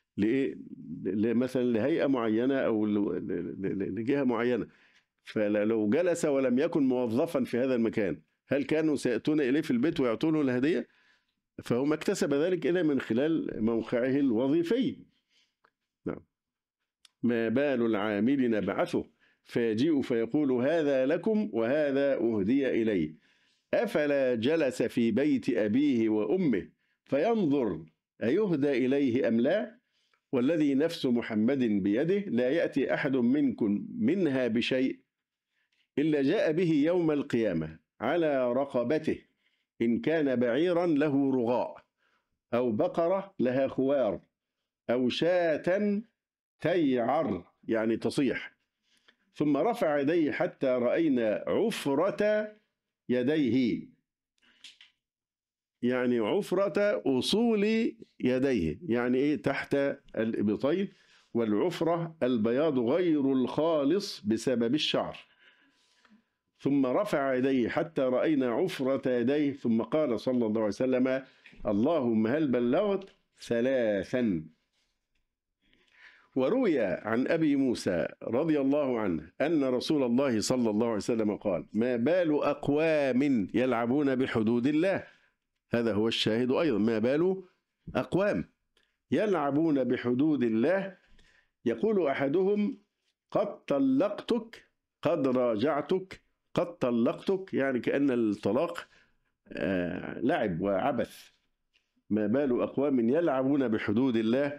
مثلا لهيئة معينة أو لجهة معينة، فلو جلس ولم يكن موظفا في هذا المكان هل كانوا سيأتون إليه في البيت ويعطونه الهدية؟ فهو ما اكتسب ذلك إلا من خلال موقعه الوظيفي. نعم. ما بال العامل نبعثه فيجيء فيقول: هذا لكم وهذا أهدي إلي، أفلا جلس في بيت أبيه وأمه فينظر أيهدى إليه أم لا، والذي نفس محمد بيده لا يأتي أحد منكم منها بشيء إلا جاء به يوم القيامة على رقبته، إن كان بعيرا له رغاء، أو بقرة لها خوار، أو شاة تيعر يعني تصيح. ثم رفع يديه حتى رأينا عفرة يديه، يعني عفرة أصول يديه، يعني تحت الإبطين، والعفرة البياض غير الخالص بسبب الشعر. ثم رفع يديه حتى رأينا عفرة يديه، ثم قال صلى الله عليه وسلم: اللهم هل بلغت؟ 3. وروي عن أبي موسى رضي الله عنه أن رسول الله صلى الله عليه وسلم قال: ما بال أقوام يلعبون بحدود الله، هذا هو الشاهد أيضا، ما بال أقوام يلعبون بحدود الله، يقول أحدهم: قد طلقتك، قد راجعتك، قد طلقتك، يعني كأن الطلاق لعب وعبث. ما بال أقوام يلعبون بحدود الله.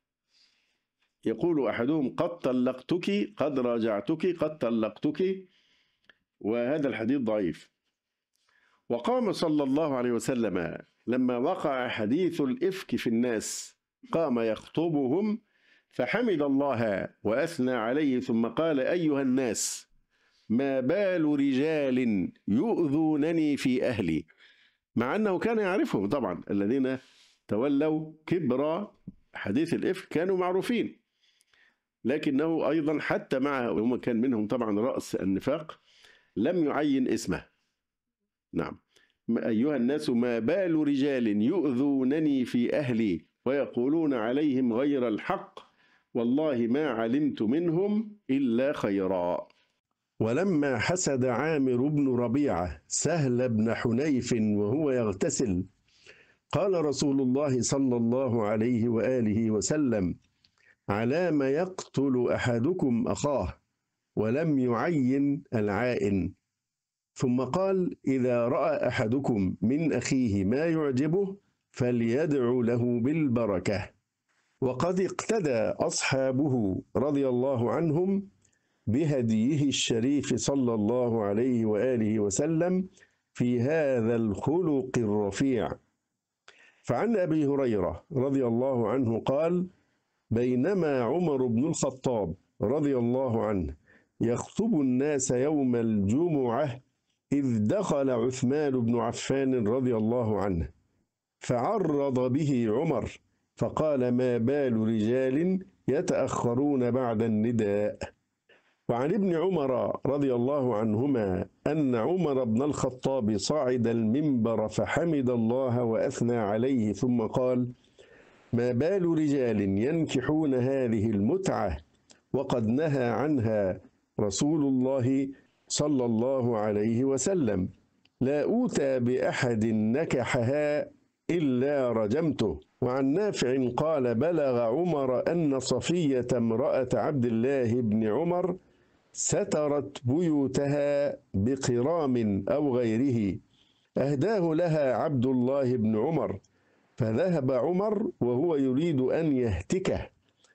يقول أحدهم قد طلقتك، قد راجعتك، قد طلقتك، وهذا الحديث ضعيف. وقام صلى الله عليه وسلم لما وقع حديث الإفك في الناس قام يخطبهم فحمد الله وأثنى عليه ثم قال: أيها الناس، ما بال رجال يؤذونني في أهلي. مع أنه كان يعرفهم طبعا، الذين تولوا كبر حديث الإفك كانوا معروفين، لكنه أيضا حتى مع هم كان منهم طبعا رأس النفاق لم يعين اسمه. نعم. أيها الناس، ما بال رجال يؤذونني في أهلي ويقولون عليهم غير الحق، والله ما علمت منهم إلا خيرا. ولما حسد عامر بن ربيعة سهل بن حنيف وهو يغتسل قال رسول الله صلى الله عليه وآله وسلم: على ما يقتل أحدكم أخاه، ولم يعين العائن. ثم قال: إذا رأى أحدكم من أخيه ما يعجبه فليدع له بالبركة. وقد اقتدى أصحابه رضي الله عنهم بهديه الشريف صلى الله عليه وآله وسلم في هذا الخلق الرفيع. فعن أبي هريرة رضي الله عنه قال: بينما عمر بن الخطاب رضي الله عنه يخطب الناس يوم الجمعة إذ دخل عثمان بن عفان رضي الله عنه فعرض به عمر فقال: ما بال رجال يتأخرون بعد النداء. وعن ابن عمر رضي الله عنهما أن عمر بن الخطاب صعد المنبر فحمد الله وأثنى عليه ثم قال: ما بال رجال ينكحون هذه المتعة وقد نهى عنها رسول الله صلى الله عليه وسلم، لا أوتى بأحد نكحها إلا رجمته. وعن نافع قال: بلغ عمر أن صفية امرأة عبد الله بن عمر سترت بيوتها بقرام أو غيره أهداه لها عبد الله بن عمر، فذهب عمر وهو يريد أن يهتكه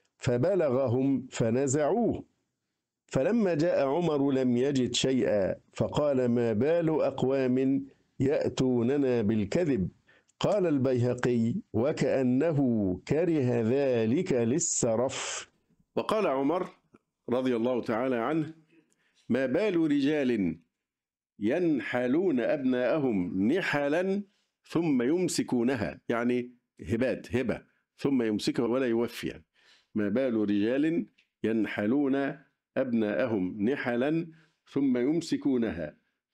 فبلغهم فنزعوه، فلما جاء عمر لم يجد شيئا فقال: ما بال أقوام يأتوننا بالكذب. قال البيهقي: وكأنه كره ذلك للسرف. وقال عمر رضي الله تعالى عنه: ما بال رجال ينحلون أبناءهم نحلا ثم يمسكونها، يعني هبة ثم يمسكها ولا يوفي. يعني ما بال رجال ينحلون أبناءهم نحلا ثم يمسكونها.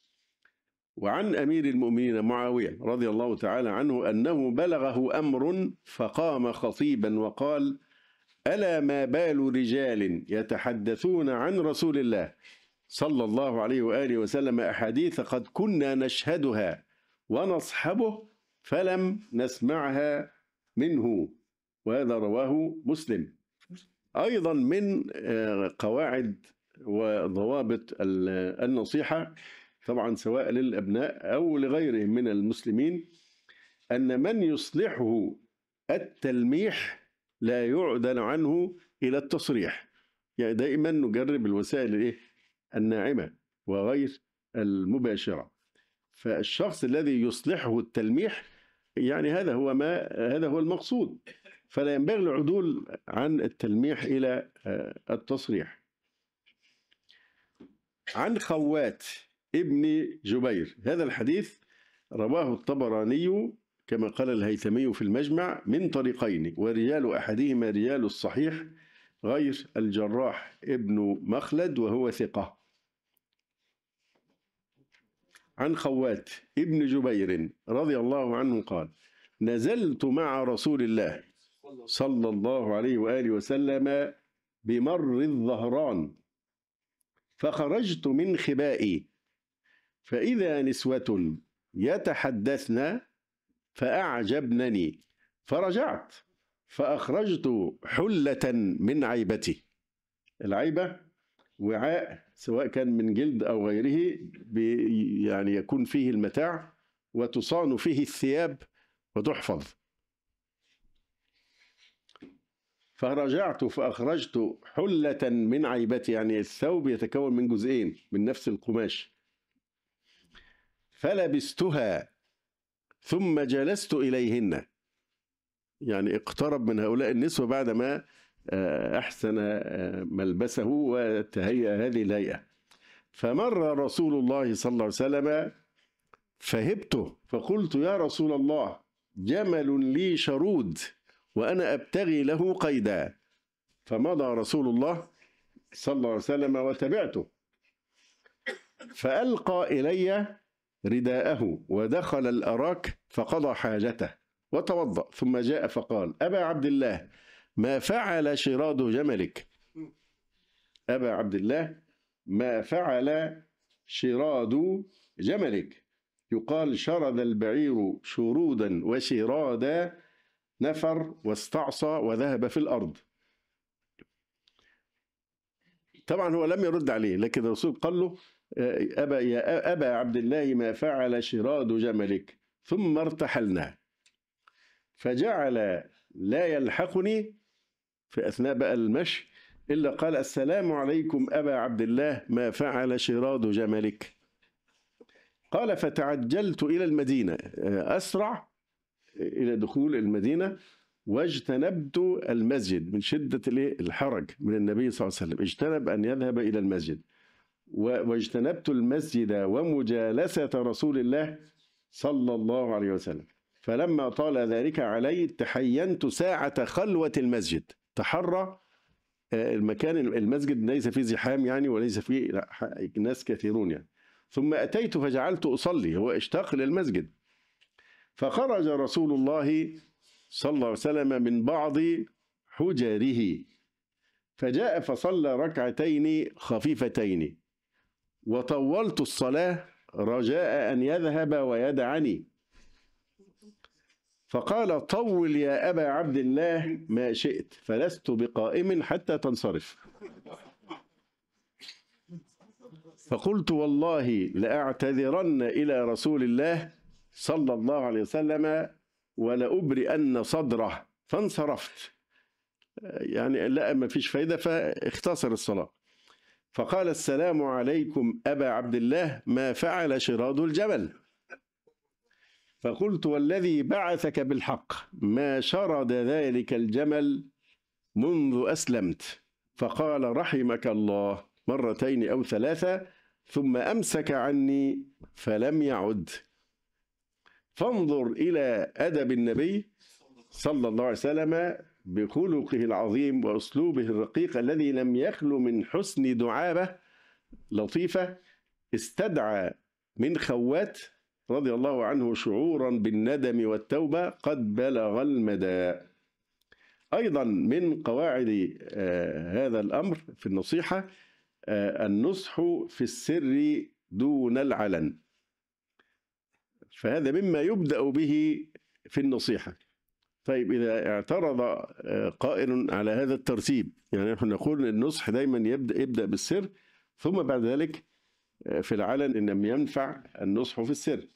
وعن أمير المؤمنين معاوية رضي الله تعالى عنه أنه بلغه أمر فقام خطيبا وقال: ألا ما بال رجال يتحدثون عن رسول الله صلى الله عليه وآله وسلم أحاديث قد كنا نشهدها ونصحبه فلم نسمعها منه. وهذا رواه مسلم. أيضا من قواعد وضوابط النصيحة طبعا سواء للأبناء أو لغيرهم من المسلمين أن من يصلحه التلميح لا يعدل عنه إلى التصريح. يعني دائما نجرب الوسائل الناعمة وغير المباشرة. فالشخص الذي يصلحه التلميح يعني هذا هو المقصود، فلا ينبغي العدول عن التلميح إلى التصريح. عن خوات ابن جبير، هذا الحديث رواه الطبراني كما قال الهيثمي في المجمع من طريقين، ورجال أحدهما رجال الصحيح غير الجراح ابن مخلد وهو ثقة. عن خوات ابن جبير رضي الله عنه قال: نزلت مع رسول الله صلى الله عليه وآله وسلم بمر الظهران فخرجت من خبائي فإذا نسوة يتحدثن فأعجبنني فرجعت فأخرجت حلة من عيبتي. العيبة وعاء سواء كان من جلد أو غيره يعني يكون فيه المتاع وتصان فيه الثياب وتحفظ. فرجعت فأخرجت حلة من عيبتي، يعني الثوب يتكون من جزئين من نفس القماش، فلبستها ثم جلست إليهن، يعني اقترب من هؤلاء النسوة بعدما أحسن ملبسه وتهيأ هذه الهيئة. فمر رسول الله صلى الله عليه وسلم فهبته فقلت يا رسول الله جمل لي شرود وأنا أبتغي له قيدا، فمضى رسول الله صلى الله عليه وسلم وتبعته، فألقى إلي رداءه ودخل الأراك فقضى حاجته وتوضأ، ثم جاء فقال أبا عبد الله ما فعل شراد جملك؟ أبا عبد الله ما فعل شراد جملك؟ يقال شرد البعير شرودا وشرادا، نفر واستعصى وذهب في الأرض. طبعا هو لم يرد عليه، لكن الرسول قال له يا أبا عبد الله ما فعل شراد جملك، ثم ارتحلنا. فجعل لا يلحقني في أثناء بقى المشي إلا قال السلام عليكم أبا عبد الله ما فعل شراد جملك. قال فتعجلت إلى المدينة، أسرع إلى دخول المدينة، واجتنبت المسجد من شدة الحرج من النبي صلى الله عليه وسلم، اجتنب أن يذهب إلى المسجد، واجتنبت المسجد ومجالسة رسول الله صلى الله عليه وسلم. فلما طال ذلك علي تحينت ساعة خلوة المسجد، تحرى المكان المسجد ليس فيه زحام يعني وليس فيه ناس كثيرون يعني. ثم أتيت فجعلت أصلي، هو اشتاق للمسجد. فخرج رسول الله صلى الله عليه وسلم من بعض حجره فجاء فصلى ركعتين خفيفتين، وطولت الصلاة رجاء أن يذهب ويدعني، فقال طول يا أبا عبد الله ما شئت، فلست بقائم حتى تنصرف. فقلت والله لأعتذرن إلى رسول الله صلى الله عليه وسلم ولأبرئن صدره، فانصرفت، يعني لا ما فيش فايدة فاختصر الصلاة. فقال السلام عليكم أبا عبد الله ما فعل شراد الجمل؟ فقلت والذي بعثك بالحق ما شرد ذلك الجمل منذ أسلمت. فقال رحمك الله مرتين أو ثلاثة، ثم أمسك عني فلم يعد. فانظر إلى أدب النبي صلى الله عليه وسلم بخلقه العظيم وأسلوبه الرقيق الذي لم يخلو من حسن دعابة لطيفة. استدعى من خوات رضي الله عنه شعورا بالندم والتوبة قد بلغ المدى. أيضا من قواعد هذا الأمر في النصيحة النصح في السر دون العلن، فهذا مما يبدأ به في النصيحة. طيب إذا اعترض قائل على هذا الترتيب، يعني نحن نقول النصح دايما يبدأ بالسر، ثم بعد ذلك في العلن إن لم ينفع النصح في السر.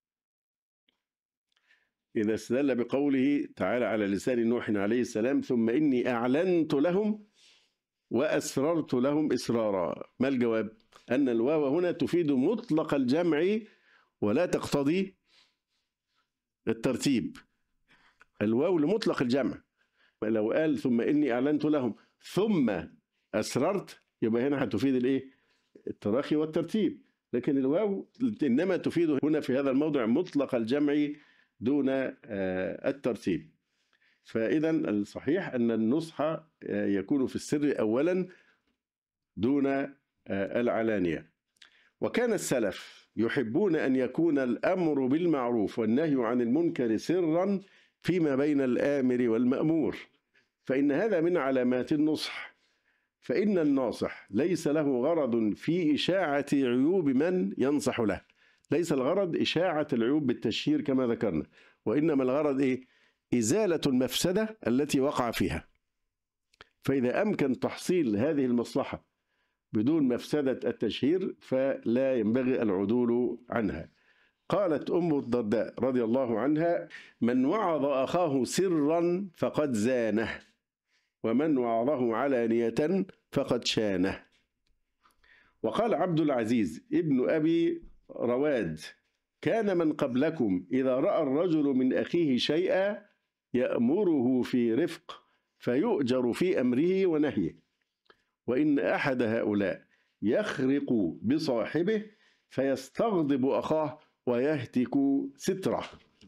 إذا استدل بقوله تعالى على لسان نوح عليه السلام ثم إني أعلنت لهم وأسررت لهم إسرارا، ما الجواب؟ أن الواو هنا تفيد مطلق الجمع ولا تقتضي الترتيب. الواو لمطلق الجمع، لو قال ثم إني أعلنت لهم ثم أسررت يبقى هنا هتفيد الإيه؟ التراخي والترتيب، لكن الواو إنما تفيد هنا في هذا الموضع مطلق الجمع دون الترتيب. فإذا الصحيح أن النصح يكون في السر أولا دون العلانية. وكان السلف يحبون أن يكون الأمر بالمعروف والنهي عن المنكر سرا فيما بين الآمر والمأمور، فإن هذا من علامات النصح. فإن الناصح ليس له غرض في إشاعة عيوب من ينصح له، ليس الغرض إشاعة العيوب بالتشهير كما ذكرنا، وإنما الغرض إيه؟ إزالة المفسدة التي وقع فيها. فإذا أمكن تحصيل هذه المصلحة بدون مفسدة التشهير فلا ينبغي العدول عنها. قالت أم الدرداء رضي الله عنها: من وعظ أخاه سرا فقد زانه، ومن وعظه علانية فقد شانه. وقال عبد العزيز ابن أبي رواد: كان من قبلكم إذا رأى الرجل من أخيه شيئا يأمره في رفق فيؤجر في أمره ونهيه، وإن أحد هؤلاء يخرق بصاحبه فيستغضب أخاه ويهتك ستره.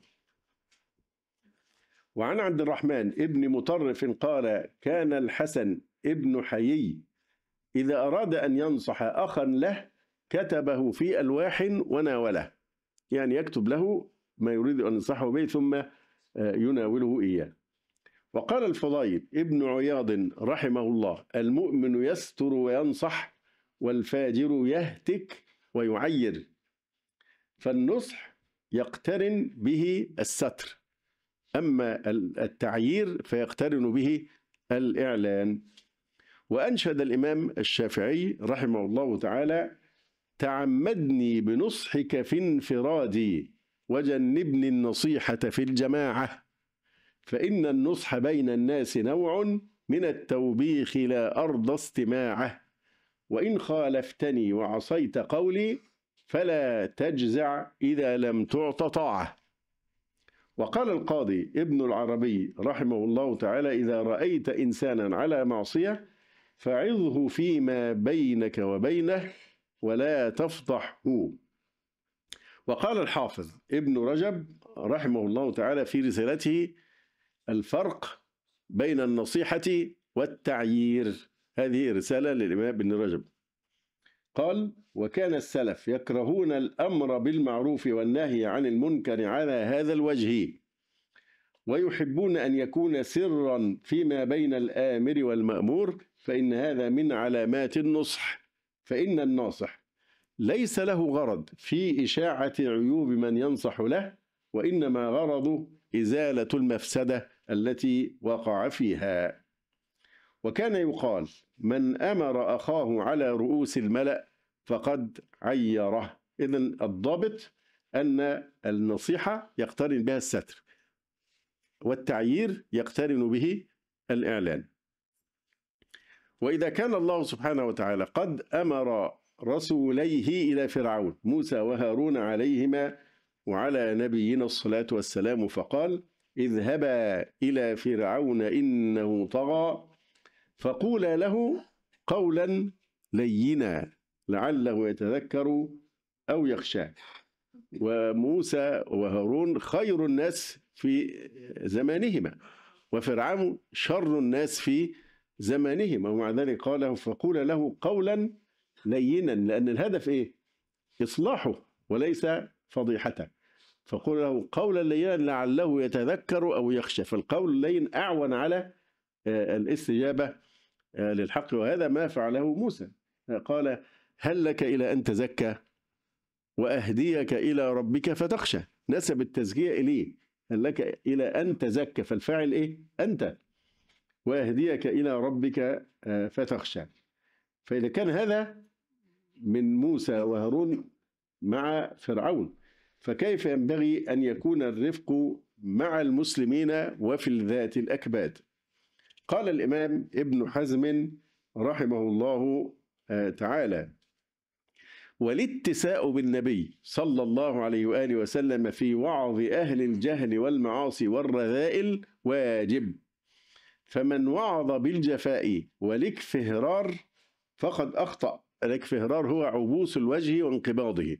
وعن عبد الرحمن ابن مطرف قال: كان الحسن ابن حيي إذا أراد أن ينصح أخا له كتبه في ألواح وناوله، يعني يكتب له ما يريد أن ينصحه به ثم يناوله إياه. وقال الفضيل ابن عياض رحمه الله: المؤمن يستر وينصح، والفاجر يهتك ويعير، فالنصح يقترن به الستر، أما التعيير فيقترن به الإعلان. وأنشد الإمام الشافعي رحمه الله تعالى: تعمدني بنصحك في انفرادي، وجنبني النصيحة في الجماعة، فإن النصح بين الناس نوع من التوبيخ لا أرضى استماعه، وإن خالفتني وعصيت قولي فلا تجزع إذا لم تعط طاعة. وقال القاضي ابن العربي رحمه الله تعالى: إذا رأيت إنسانا على معصية فعظه فيما بينك وبينه ولا تفضحه. وقال الحافظ ابن رجب رحمه الله تعالى في رسالته: الفرق بين النصيحة والتعيير، هذه رسالة للإمام ابن رجب. قال: وكان السلف يكرهون الأمر بالمعروف والنهي عن المنكر على هذا الوجه، ويحبون أن يكون سرا فيما بين الآمر والمأمور، فإن هذا من علامات النصح، فإن الناصح ليس له غرض في إشاعة عيوب من ينصح له، وإنما غرضه إزالة المفسدة التي وقع فيها. وكان يقال: من أمر أخاه على رؤوس الملأ فقد عيره. إذن الضابط أن النصيحة يقترن بها الستر، والتعيير يقترن به الإعلان. وإذا كان الله سبحانه وتعالى قد أمر رسوليه إلى فرعون موسى وهارون عليهما وعلى نبينا الصلاة والسلام، فقال: اذهبا إلى فرعون إنه طغى فقولا له قولا لينا لعله يتذكر أو يخشى. وموسى وهارون خير الناس في زمانهما، وفرعون شر الناس في زمانهما، ومع ذلك قال فقولا له قولا لينا، لأن الهدف إيه؟ إصلاحه وليس فضيحته. فقول له قولا لينا لعله يتذكر أو يخشى، فالقول اللين أعون على الاستجابة للحق، وهذا ما فعله موسى. قال: هل لك إلى أن تزكى وأهديك إلى ربك فتخشى، نسب التزكية إليه، هل لك إلى أن تزكى، فالفاعل إيه؟ أنت، وأهديك إلى ربك فتخشى. فإذا كان هذا من موسى وهارون مع فرعون، فكيف ينبغي أن يكون الرفق مع المسلمين وفي الذات الأكباد؟ قال الإمام ابن حزم رحمه الله تعالى: والاتساء بالنبي صلى الله عليه وآله وسلم في وعظ أهل الجهل والمعاصي والرذائل واجب، فمن وعظ بالجفاء والاكفهرار فقد أخطأ. الاكفهرار هو عبوس الوجه وانقباضه،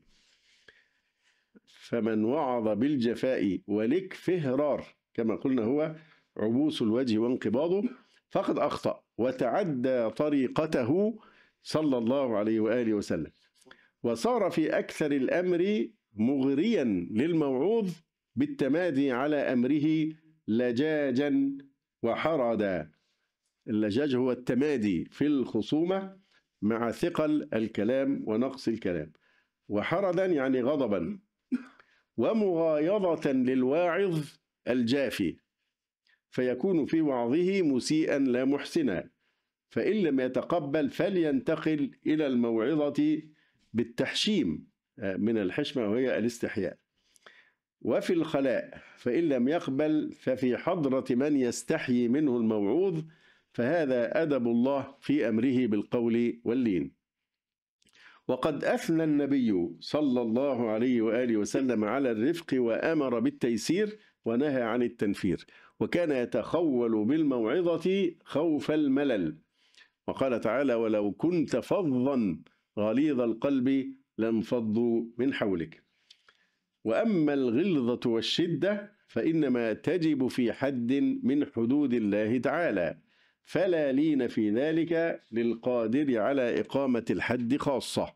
فمن وعظ بالجفاء والاكفهرار كما قلنا هو عبوس الوجه وانقباضه فقد أخطأ وتعدى طريقته صلى الله عليه وآله وسلم، وصار في أكثر الأمر مغريا للموعوظ بالتمادي على أمره لجاجا وحردا. اللجاج هو التمادي في الخصومة مع ثقل الكلام ونقص الكلام، وحردا يعني غضبا، ومغايظة للواعظ الجافي، فيكون في وعظه مسيئا لا محسنا، فإن لم يتقبل فلينتقل إلى الموعظة بالتحشيم من الحشمة وهي الاستحياء. وفي الخلاء فإن لم يقبل ففي حضرة من يستحيي منه الموعوظ، فهذا أدب الله في أمره بالقول واللين. وقد أثنى النبي صلى الله عليه وآله وسلم على الرفق وأمر بالتيسير ونهى عن التنفير، وكان يتخول بالموعظة خوف الملل، وقال تعالى: ولو كنت فظا غليظ القلب لانفضوا من حولك. وأما الغلظة والشدة فإنما تجب في حد من حدود الله تعالى، فلا لين في ذلك للقادر على إقامة الحد خاصة.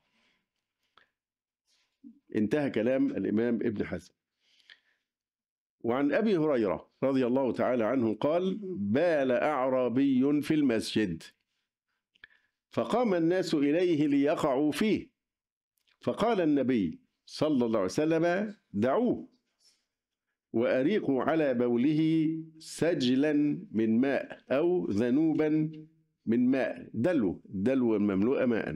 انتهى كلام الإمام ابن حزم. وعن أبي هريرة رضي الله تعالى عنه قال: بال أعرابي في المسجد فقام الناس إليه ليقعوا فيه، فقال النبي صلى الله عليه وسلم: دعوه وأريقوا على بوله سجلا من ماء أو ذنوبا من ماء، دلو مملوء ماء،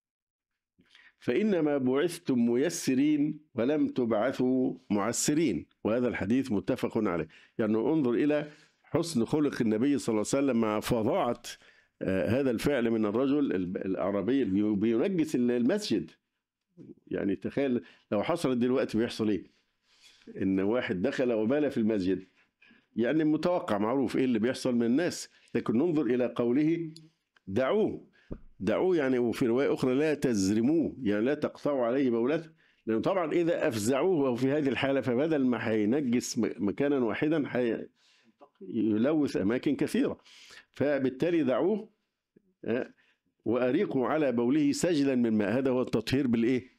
فإنما بعثتم ميسرين ولم تبعثوا معسرين. وهذا الحديث متفق عليه. يعني انظر إلى حسن خلق النبي صلى الله عليه وسلم مع فظاعة هذا الفعل من الرجل الأعرابي بينجس المسجد. يعني تخيل لو حصلت دلوقتي بيحصل ايه؟ ان واحد دخل وبال في المسجد، يعني متوقع معروف ايه اللي بيحصل من الناس. لكن ننظر الى قوله: دعوه يعني، وفي روايه اخرى: لا تزرموه، يعني لا تقطعوا عليه بولته، لانه طبعا اذا افزعوه في هذه الحاله فبدل ما هينجس مكانا واحدا يلوث اماكن كثيره. فبالتالي دعوه وأريقوا على بوله سجلا من ماء. هذا هو التطهير بالإيه؟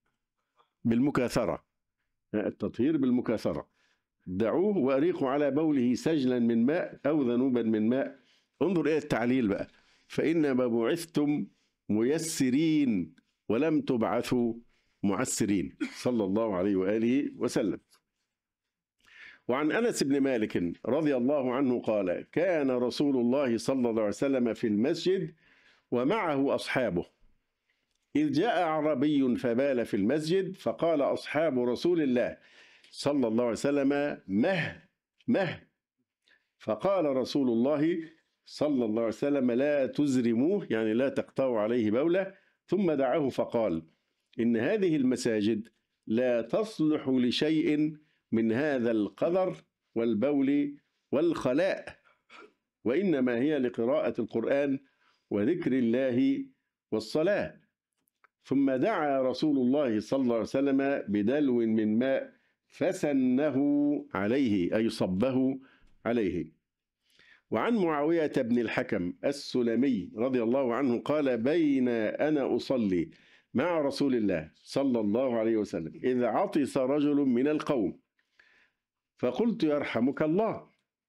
بالمكاثرة. التطهير بالمكاثرة. دعوه وأريقوا على بوله سجلا من ماء أو ذنوبا من ماء. انظر إلى التعليل بقى: فإنما بعثتم ميسرين ولم تبعثوا معسرين، صلى الله عليه وآله وسلم. وعن أنس بن مالك رضي الله عنه قال: كان رسول الله صلى الله عليه وسلم في المسجد ومعه أصحابه، إذ جاء أعرابي فبال في المسجد، فقال أصحاب رسول الله صلى الله عليه وسلم: مه. فقال رسول الله صلى الله عليه وسلم: لا تزرموه، يعني لا تقطعوا عليه بوله. ثم دعاه فقال: إن هذه المساجد لا تصلح لشيء من هذا القذر والبول والخلاء، وإنما هي لقراءة القرآن وذكر الله والصلاة. ثم دعا رسول الله صلى الله عليه وسلم بدلو من ماء فسنه عليه، أي صبه عليه. وعن معاوية بن الحكم السلمي رضي الله عنه قال: بين أنا أصلي مع رسول الله صلى الله عليه وسلم إذ عطس رجل من القوم، فقلت: يرحمك الله.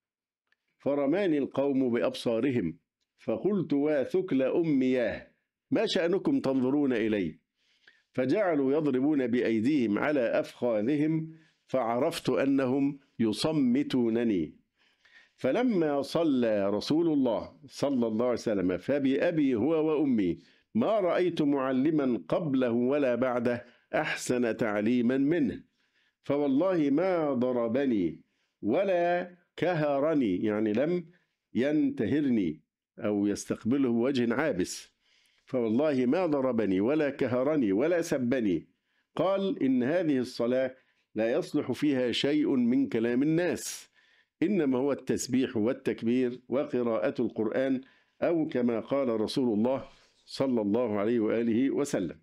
فرماني القوم بأبصارهم، فقلت: وثكل أمياه، ما شأنكم تنظرون إلي؟ فجعلوا يضربون بأيديهم على أفخاذهم، فعرفت أنهم يصمتونني. فلما صلى رسول الله صلى الله عليه وسلم فبأبي هو وأمي ما رأيت معلما قبله ولا بعده أحسن تعليما منه، فوالله ما ضربني ولا كهرني، يعني لم ينتهرني أو يستقبله وجه عابس، فوالله ما ضربني ولا كهرني ولا سبني. قال: إن هذه الصلاة لا يصلح فيها شيء من كلام الناس، إنما هو التسبيح والتكبير وقراءة القرآن، أو كما قال رسول الله صلى الله عليه وآله وسلم.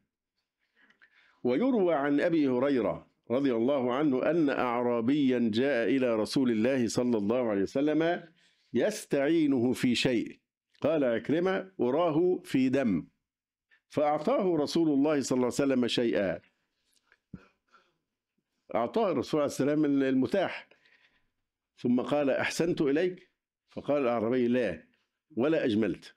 ويروى عن أبي هريرة رضي الله عنه أن أعرابيا جاء إلى رسول الله صلى الله عليه وسلم يستعينه في شيء، قال عكرمة: أراه في دم، فأعطاه رسول الله صلى الله عليه وسلم شيئا، أعطاه الرسول عليه السلام المتاح، ثم قال: أحسنت إليك؟ فقال الأعرابي: لا ولا أجملت.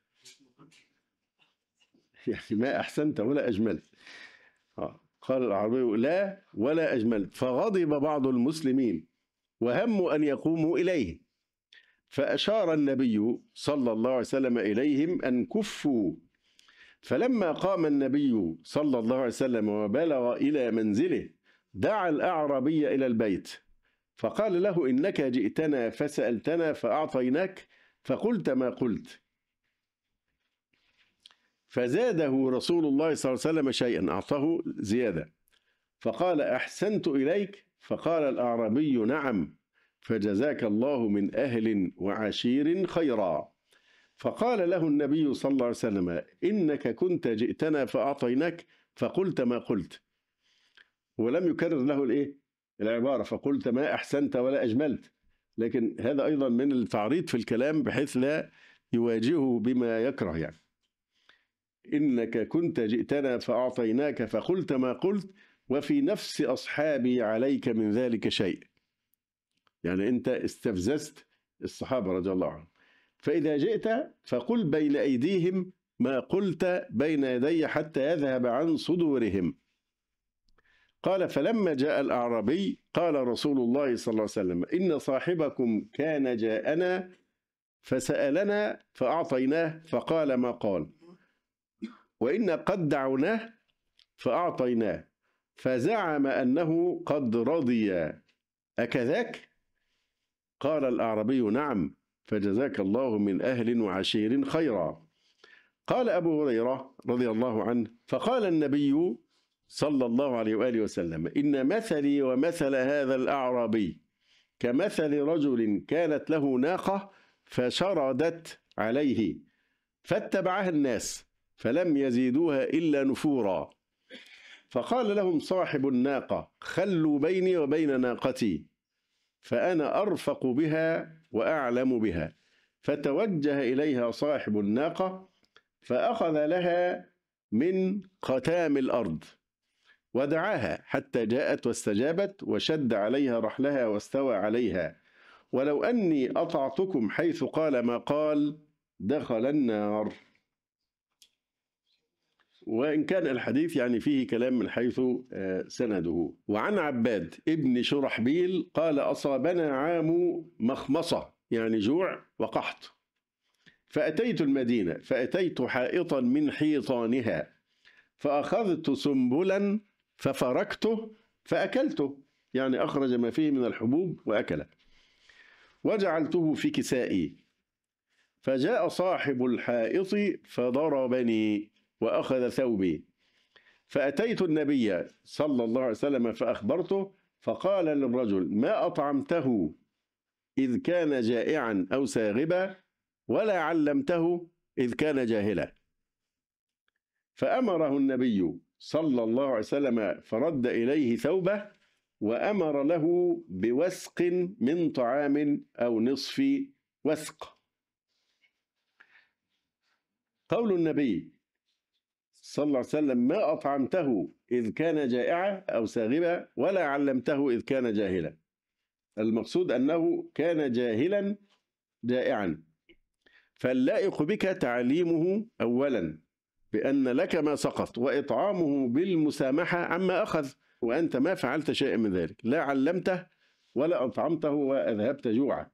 يعني ما أحسنت ولا أجملت. قال الأعرابي: لا ولا أجملت. فغضب بعض المسلمين وهموا أن يقوموا إليه، فأشار النبي صلى الله عليه وسلم إليهم أن كفوا. فلما قام النبي صلى الله عليه وسلم وبلغ إلى منزله دعا الأعرابي إلى البيت فقال له: إنك جئتنا فسألتنا فأعطيناك فقلت ما قلت. فزاده رسول الله صلى الله عليه وسلم شيئا، أعطاه زيادة، فقال: أحسنت إليك؟ فقال الأعرابي: نعم، فجزاك الله من أهل وعشير خيرا. فقال له النبي صلى الله عليه وسلم: إنك كنت جئتنا فأعطيناك فقلت ما قلت. ولم يكرر له العبارة فقلت ما أحسنت ولا أجملت، لكن هذا أيضا من التعريض في الكلام بحيث لا يواجهه بما يكره. يعني إنك كنت جئتنا فأعطيناك فقلت ما قلت وفي نفس أصحابي عليك من ذلك شيء. يعني أنت استفززت الصحابة رضي الله عنهم. فإذا جئت فقل بين أيديهم ما قلت بين يدي حتى يذهب عن صدورهم. قال: فلما جاء الأعرابي قال رسول الله صلى الله عليه وسلم: إن صاحبكم كان جاءنا فسألنا فأعطيناه فقال ما قال، وإن قد دعوناه فأعطيناه فزعم أنه قد رضي، أكذاك؟ قال الأعرابي: نعم، فجزاك الله من أهل وعشير خيرا. قال أبو هريرة رضي الله عنه: فقال النبي صلى الله عليه وآله وسلم: إن مثلي ومثل هذا الأعرابي كمثل رجل كانت له ناقة فشردت عليه فاتبعها الناس فلم يزيدوها إلا نفورا. فقال لهم صاحب الناقة: خلوا بيني وبين ناقتي فأنا أرفق بها وأعلم بها. فتوجه إليها صاحب الناقة فأخذ لها من قتام الأرض ودعاها حتى جاءت واستجابت وشد عليها رحلها واستوى عليها. ولو أني أطعتكم حيث قال ما قال دخل النار. وإن كان الحديث يعني فيه كلام من حيث سنده. وعن عباد ابن شرحبيل قال: أصابنا عام مخمصة، يعني جوع وقحط، فأتيت المدينة فأتيت حائطا من حيطانها فأخذت سنبلا ففركته فأكلته، يعني أخرج ما فيه من الحبوب وأكله، وجعلته في كسائي. فجاء صاحب الحائط فضربني وأخذ ثوبي، فأتيت النبي صلى الله عليه وسلم فأخبرته، فقال للرجل: ما أطعمته إذ كان جائعا أو ساغبا، ولا علمته إذ كان جاهلا. فأمره النبي صلى الله عليه وسلم فرد إليه ثوبه وأمر له بوسق من طعام أو نصف وسق. قول النبي صلى الله عليه وسلم: ما أطعمته إذ كان جائعا أو ساغبا ولا علمته إذ كان جاهلا، المقصود أنه كان جاهلا جائعا، فاللائق بك تعليمه أولا بأن لك ما سقط، وإطعامه بالمسامحة عما أخذ، وأنت ما فعلت شيئا من ذلك، لا علمته ولا أطعمته وأذهبت جوعا.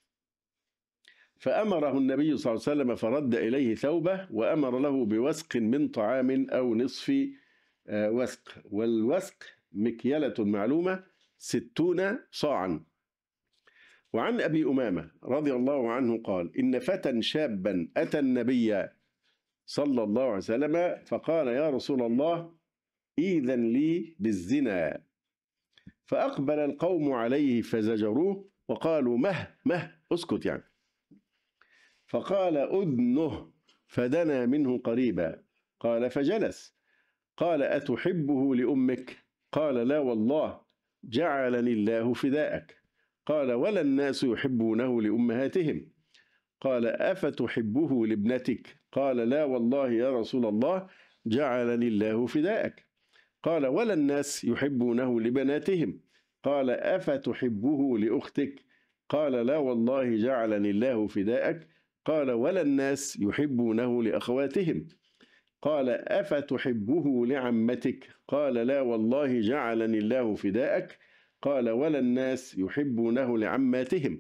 فأمره النبي صلى الله عليه وسلم فرد إليه ثوبه وأمر له بوسق من طعام أو نصف وسق، والوسق مكيلة معلومة 60 صاعا. وعن أبي أمامة رضي الله عنه قال: إن فتى شابا أتى النبي صلى الله عليه وسلم فقال: يا رسول الله، إذن لي بالزنا. فأقبل القوم عليه فزجروه وقالوا: مه اسكت يعني. فقال: أدنه، فدنا منه قريبا. قال: فجلس. قال: أتحبه لأمك؟ قال: لا والله، جعلني الله فداءك. قال: ولا الناس يحبونه لأمهاتهم. قال: أفتحبه لابنتك؟ قال: لا والله يا رسول الله، جعلني الله فداءك. قال: ولا الناس يحبونه لبناتهم. قال: أفتحبه لأختك؟ قال: لا والله، جعلني الله فداءك. قال: ولا الناس يحبونه لأخواتهم. قال: أفتحبه لعمتك؟ قال: لا والله، جعلني الله فداءك. قال: ولا الناس يحبونه لعماتهم.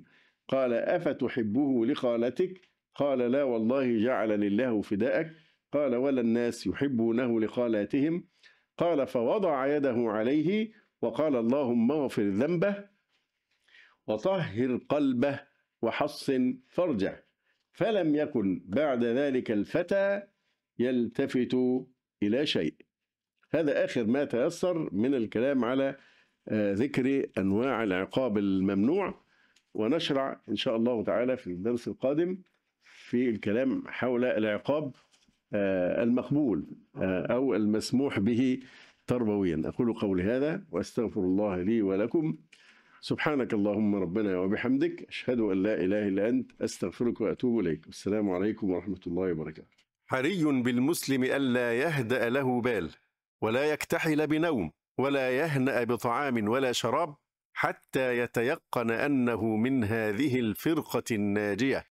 قال أفتحبه لخالتك؟ قال لا والله جعلني الله فداءك. قال ولا الناس يحبونه لخالاتهم؟ قال فوضع يده عليه وقال اللهم اغفر ذنبه وطهر قلبه وحصن فرجه. فلم يكن بعد ذلك الفتى يلتفت إلى شيء. هذا آخر ما تيسر من الكلام على ذكر أنواع العقاب الممنوع، ونشرع إن شاء الله تعالى في الدرس القادم في الكلام حول العقاب المقبول أو المسموح به تربويا. أقول قولي هذا وأستغفر الله لي ولكم. سبحانك اللهم ربنا وبحمدك، أشهد أن لا إله إلا أنت، أستغفرك وأتوب إليك. والسلام عليكم ورحمة الله وبركاته. حري بالمسلم ألا يهدأ له بال، ولا يكتحل بنوم، ولا يهنأ بطعام ولا شراب، حتى يتيقن أنه من هذه الفرقة الناجية.